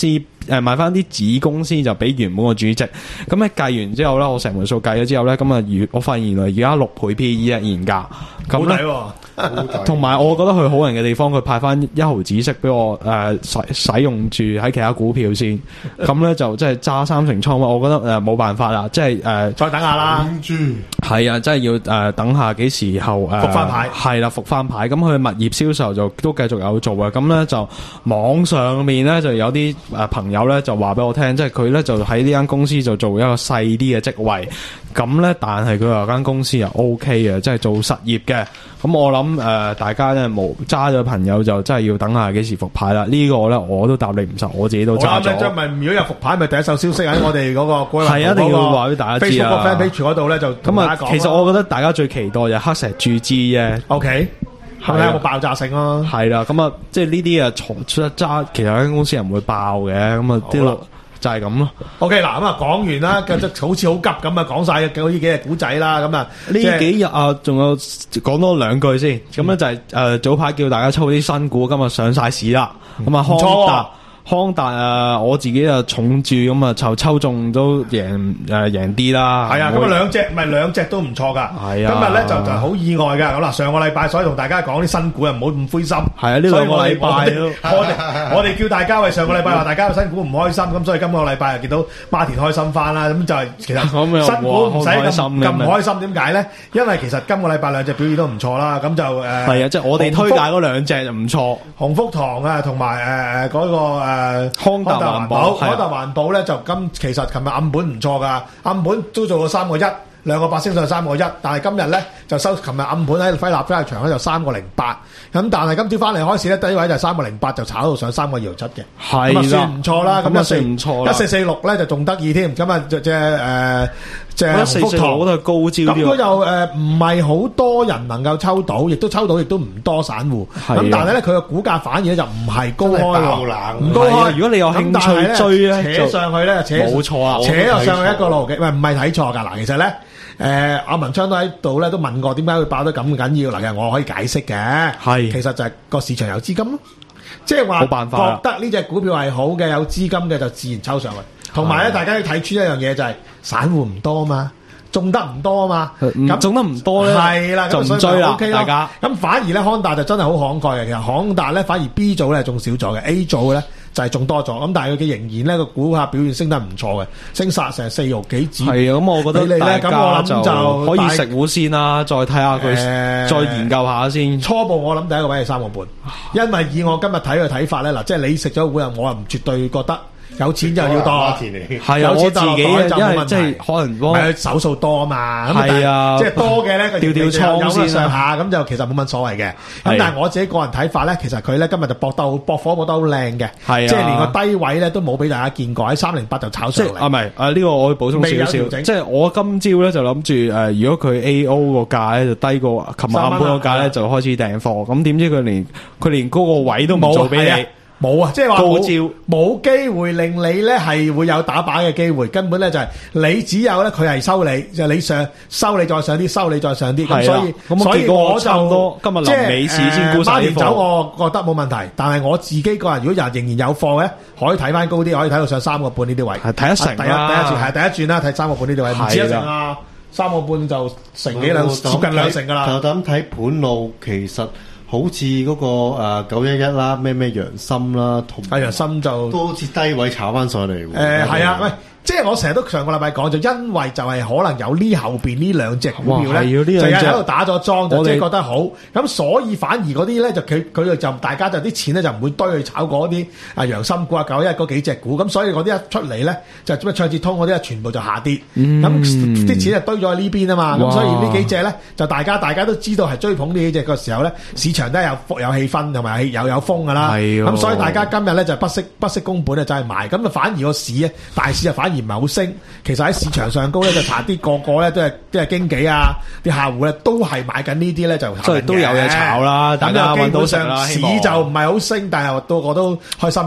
誒買翻啲子公司就俾原本個主席。咁咧計完之後咧，我成盤數計咗之後咧，咁啊，如我發現原來而家六倍 P E 嘅現價，咁咧。同埋我覺得佢好人嘅地方，佢派翻一毫子息俾我誒使、呃、使用住喺其他股票先，咁咧就即係揸三成倉。我覺得誒冇、呃、辦法啦，即係誒、呃、 再等下啦。 係啊，真係要誒、呃、等下幾時候誒復翻牌。係啦，復翻牌。咁佢物業銷售就都繼續有做嘅。咁咧就網上面咧就有啲誒朋友咧就話俾我聽，即係佢咧就喺呢間公司就做一個細啲嘅職位。咁咧，但係佢話間公司又 O K 嘅，即係做實業嘅。咁我諗誒、呃，大家咧冇揸咗朋友就真係要等下幾時復牌啦。呢、這個咧我都答你唔實，我自己都揸咗。我諗咪如果有復牌，咪第一手消息喺我哋嗰、那個係一定要話俾大家知啊。Facebook 個 fan page 嗰度咧就咁啊。其實我覺得大家最期待就黑石注資啫。O K， 係咪有冇爆炸性咯？係啦，咁啊，即係呢啲啊，出揸其實間公司又唔會爆嘅。咁啊，啲就係咁咯。OK， 嗱咁啊，講完啦，好似好急咁啊，講晒嗰呢幾日古仔啦。咁啊，呢幾日啊，仲有講多兩句先。咁咧、嗯、就係、是、誒、呃、早排叫大家抽啲新股，今日上晒市啦。咁啊、嗯，康達。康達啊，我自己啊重注咁啊，就抽中都贏誒贏啲啦。係啊，咁啊兩隻唔係兩隻都唔錯噶。係啊，今日咧就就好意外噶。咁嗱，上個禮拜所以同大家講啲新股啊，唔好咁灰心。係啊，呢兩個禮拜我哋我哋叫大家為上個禮拜話大家嘅新股唔開心，咁所以今個禮拜又見到馬田開心翻啦。咁就係其實新股唔使咁咁唔開心，點解咧？因為其實今個禮拜兩隻表現都唔錯啦。咁就誒係啊，即係我哋推介嗰兩隻就唔錯，鴻福堂啊，同埋誒誒嗰個誒。誒，康達環保，康達環保咧就今其實琴日暗盤唔錯噶，暗盤都做過三個一，兩個八升上三個一，但係今日咧就收，琴日暗盤喺輝立輝立場咧就三個零八，咁但係今朝翻嚟開始咧低位就三個零八就炒到上三個二毫七嘅，係啦，算唔錯啦，咁一四唔錯啦，一四四六咧就仲得意添，咁啊即係誒。即係鴻福堂都係高招啲，咁都有誒，唔係好多人能夠抽到，亦都抽到，亦都唔多散戶。咁但係咧，佢嘅股價反而咧就唔係高開喎，唔高開。如果你有興趣追咧，扯上去咧，扯冇錯啊，扯咗上去一個路嘅，唔係唔係睇錯㗎。嗱，其實咧，誒阿文昌都喺度咧，都問過點解會爆得咁緊要。嗱，其實我可以解釋嘅，係其實就係個市場有資金咯，即係話覺得呢隻股票係好嘅，有資金嘅就自然抽上去。同埋咧，大家要睇出一樣嘢就係散戶唔多嘛，中得唔多嘛，咁中得唔多咧，係啦，就唔追啦，大家。咁反而咧，康達就真係好慷慨嘅。其實康達咧，反而 B 組咧仲少咗嘅 ，A 組咧就係仲多咗。咁但係佢嘅仍然咧個股價表現升得唔錯嘅，升殺成四毫幾子。係啊，咁我覺得大家就可以食糊先啦，再睇下佢，再研究下先。初步我諗第一個位係三個半，因為以我今日睇嘅睇法咧，嗱，即係你食咗糊啊，我又唔絕對覺得。有錢就要多，係啊！我自己因為即係可能係手數多啊嘛，係啊，即係多嘅咧，調調倉先上下，咁就其實冇乜所謂嘅。咁但係我自己個人睇法咧，其實佢咧今日就搏得好，搏火搏得好靚嘅，係啊，即係連個低位咧都冇俾大家見過，喺三零八就炒上嚟。啊，唔係啊，呢個我要補充少少，即係我今朝咧就諗住誒，如果佢 A O 個價咧就低過琴日暗盤個價咧，就開始訂貨。咁點知佢連佢連嗰個位都冇做俾你。冇啊，即係話冇冇機會令你咧係會有打靶嘅機會，根本咧就係你只有咧佢係收你，就你上收你再上啲，收你再上啲，咁所以所以我就今日臨尾市先沽晒啲貨。孖走我覺得冇問題，但係我自己個人如果人仍然有貨咧，可以睇翻高啲，可以睇到上三個半呢啲位，係睇一成啦。第一第一轉係第一轉啦，睇三個半呢啲位，唔止一成啊，三個半就成幾兩接近兩成噶啦。就咁睇盤路，其實。好似嗰、那個誒九一一啦，咩咩陽心啦，同啊陽心就都好似低位炒翻上嚟喎。誒係啊，喂，即係我成日都上個禮拜講，就因為就係可能有呢後邊呢兩隻股票咧，就係喺度打咗莊，就即係覺得好，咁所以反而嗰啲咧就佢佢就大家就啲錢咧就唔會堆去炒嗰啲啊陽心股啊九一一嗰幾隻股，咁所以嗰啲一出嚟咧就咩暢捷通嗰啲啊全部就下跌，咁啲、嗯、錢就堆咗喺呢邊啊嘛，咁所以呢幾隻咧就大家大家都知道係追捧呢幾隻嘅時候咧，市場都係有有氣氛同埋有有風噶啦，咁所以大家今日咧就不惜不惜工本咧就係買，咁啊反而個市咧大市啊反而而唔係好升，其實喺市場上高咧就查啲個個咧都係都係經紀啊，啲客戶咧都係買緊呢啲咧就，即係都有嘢炒啦，大家揾到食啦。市就唔係好升，但係都我都開心嘅。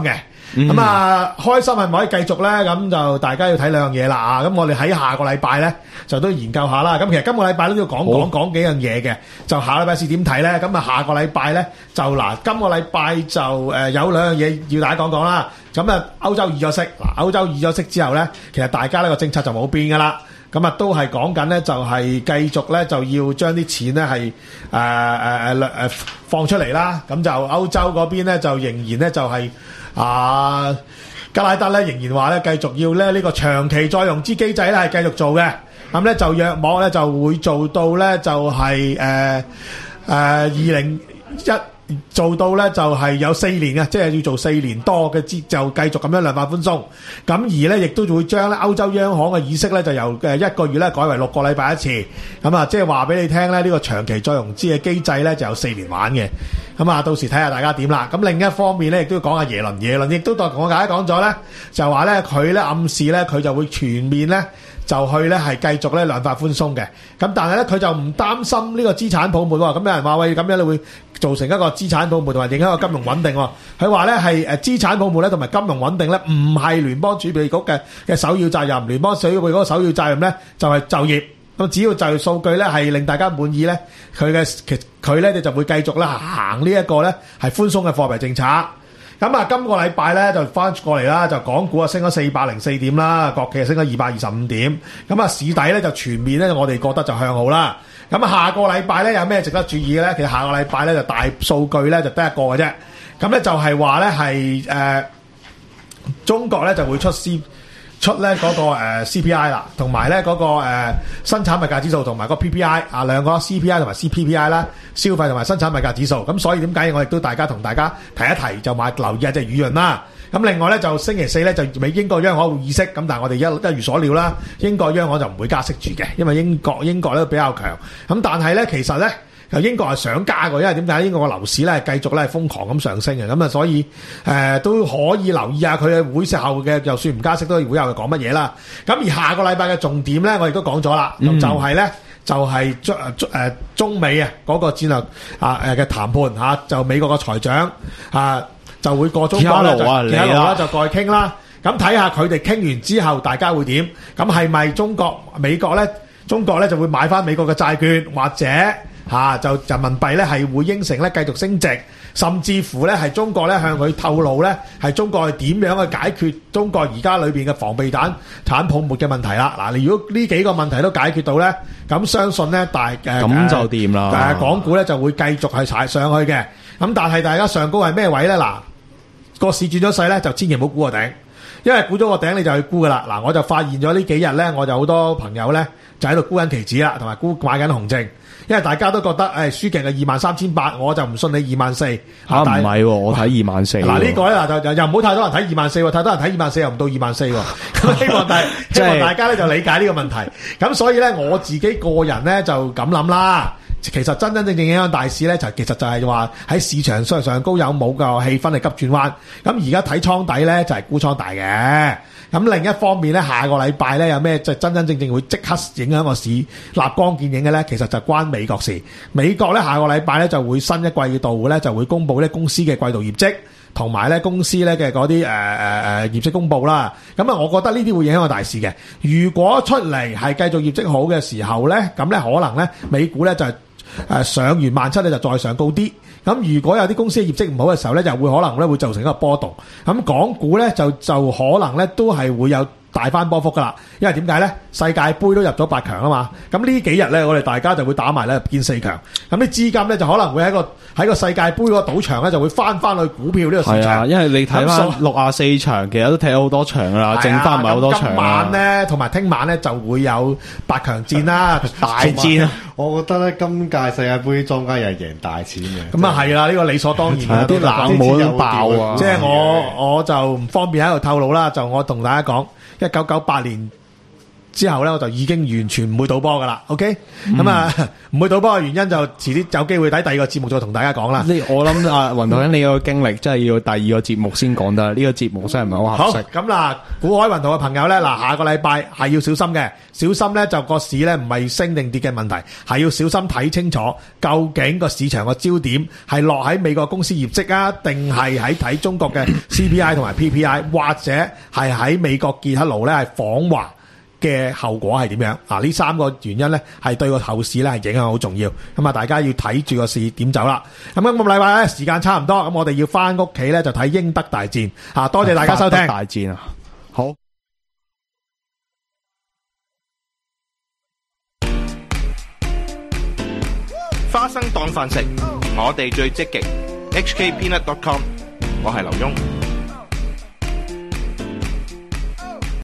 咁啊，開心係咪可以繼續咧？咁就大家要睇兩樣嘢啦啊！咁我哋喺下個禮拜咧就都研究下啦。咁其實今個禮拜都要講講講幾樣嘢嘅。就下禮拜試點睇咧？咁啊，下個禮拜咧就嗱，今個禮拜就誒有兩樣嘢要大家講講啦。咁啊，歐洲議咗息嗱，歐洲議咗息之後咧，其實大家呢個政策就冇變噶啦。咁啊，都係講緊咧，就係繼續咧，就要將啲錢咧係誒誒誒誒放出嚟啦。咁就歐洲嗰邊咧，就仍然咧就係啊，加拉德咧仍然話咧，繼續要咧呢個長期再融資機制咧係繼續做嘅。咁咧就約莫咧就會做到咧就係誒誒二零一。做到咧就係有四年嘅，即係要做四年多嘅資，就繼續咁樣量化寬鬆。咁而咧亦都會將咧歐洲央行嘅議息咧就由誒一個月咧改為六個禮拜一次。咁啊，即係話俾你聽咧，呢個長期再融資嘅機制咧就有四年玩嘅。咁啊，到時睇下大家點啦。咁另一方面咧，亦都要講下耶倫，耶倫亦都同大家講咗咧，就話咧佢咧暗示咧佢就會全面咧。就去咧係繼續咧量化寬鬆嘅，咁但係咧佢就唔擔心呢個資產泡沫喎。咁有人話喂，咁樣你會造成一個資產泡沫同埋影響個金融穩定喎。佢話咧係誒資產泡沫咧同埋金融穩定咧唔係聯邦儲備局嘅嘅首要責任，聯邦儲備局嗰個首要責任咧就係就業。咁只要就業數據咧係令大家滿意咧，佢嘅其佢咧就會繼續咧行呢一個咧係寬鬆嘅貨幣政策。咁啊，今個禮拜咧就翻過嚟啦，就港股啊升咗四百零四點啦，國企啊升咗二百二十五點。咁啊，市底咧就全面咧，我哋覺得就向好啦。咁啊，下個禮拜咧有咩值得注意嘅咧？其實下個禮拜咧就大數據咧就得一個嘅啫。咁咧就係話咧係誒中國咧就會出 C。出咧嗰個誒 C P I 啦，同埋咧嗰個誒生產物價指數同埋個 P P I 啊，兩個 C P I 同埋 C P P I 啦，消費同埋生產物價指數。咁所以點解我亦都大家同大家提一提，就買留意下隻雨潤啦。咁另外咧就星期四咧就美英國央行會議息，咁但係我哋一一如所料啦，英國央行就唔會加息住嘅，因為英國英國咧比較強。咁但係咧其實咧。英國係想加嘅，因為點解英國個樓市咧係繼續咧係瘋狂咁上升嘅，咁啊所以誒、呃、都可以留意下佢嘅會後嘅，就算唔加息都會後講乜嘢啦。咁而下個禮拜嘅重點咧，我亦都講咗啦，咁、嗯、就係咧就係中誒中美啊嗰個戰略啊誒嘅談判嚇，就美國個財長啊就會過中國咧，就其他路啦就過去傾啦。咁睇下佢哋傾完之後，大家會點？咁係咪中國美國咧？中國咧就會買翻美國嘅債券或者？嚇、啊、就人民幣咧係會應承咧繼續升值，甚至乎咧係中國咧向佢透露咧係中國係點樣去解決中國而家裏邊嘅防備彈產泡沫嘅問題啦。嗱、啊，你如果呢幾個問題都解決到咧，咁相信咧大誒咁就掂啦。 但係港股咧就會繼續係踩上去嘅。咁但係大家上高係咩位咧？嗱、啊，個市轉咗勢咧，就千祈唔好估個頂，因為估咗個頂你就去估噶啦。嗱、啊，我就發現咗呢幾日咧，我就好多朋友咧就喺度沽緊期指啦，同埋沽買緊紅證。因為大家都覺得誒輸勁係二萬三千八，我就唔信你二萬四嚇，唔係喎，我睇二萬四。嗱呢個咧嗱就又唔好太多人睇二萬四喎，太多人睇二萬四又唔到二萬四喎。咁希望大希望大家咧就理解呢個問題。咁所以咧我自己個人咧就咁諗啦。其實真真正正影響大市咧，就其實就係話喺市場上上高有冇個氣氛係急轉彎。咁而家睇倉底咧就係沽倉大嘅。咁另一方面咧，下個禮拜咧有咩就真真正正會即刻影響個市立竿見影嘅咧？其實就關美國事。美國咧下個禮拜咧就會新一季度咧就會公布咧公司嘅季度業績，同埋咧公司咧嘅嗰啲誒誒誒業績公佈啦。咁啊，我覺得呢啲會影響個大市嘅。如果出嚟係繼續業績好嘅時候咧，咁咧可能咧美股咧就係誒上完萬七咧就再上高啲。咁如果有啲公司嘅業績唔好嘅時候咧，就會可能咧會造成一個波動。咁港股咧就就可能咧都係會有大翻波幅噶啦。因為點解咧？世界盃都入咗八強啊嘛。咁呢幾日咧，我哋大家就會打埋咧見四強。咁啲資金咧就可能會喺個喺個世界盃嗰個賭場咧就會翻翻去股票呢個市場。係啊，因為你睇翻六啊四場，其實都睇咗好多場噶啦，剩翻唔係好多場。今晚咧同埋聽晚咧就會有八強戰啦，大戰啊！ 我覺得咧今屆世界盃莊家又係贏大錢嘅。咁啊係啦，呢個理所當然啦， 啲冷門都爆啊！ 即係我我就唔方便喺度透露啦。就我同大家講，一九九八年之後咧，我就已經完全唔會賭波噶啦。OK，咁啊唔會賭波嘅原因就遲啲有機會睇第二個節目再同大家講啦。 呢我諗啊，雲圖你個經歷真係要第二個節目先講得，呢個節目真係唔係好合適。 好，咁嗱，股海雲圖嘅朋友咧，嗱下個禮拜係要小心嘅，小心咧就個市咧唔係升定跌嘅問題，係要小心睇清楚究竟個市場個焦點係落喺美國公司業績啊，定係喺睇中國嘅 C P I 同埋 P P I， 或者係喺美國傑克盧咧係訪華嘅後果係點樣？啊，呢三個原因咧係對個後市咧係影響好重要。咁啊，大家要睇住個市點走啦。咁今個禮拜咧時間差唔多，咁我哋要翻屋企咧就睇英德大戰。啊，多謝大家收聽。 大戰啊，好。 花生當飯食，我哋最積極。H K Peanut dot com， 我係劉墉。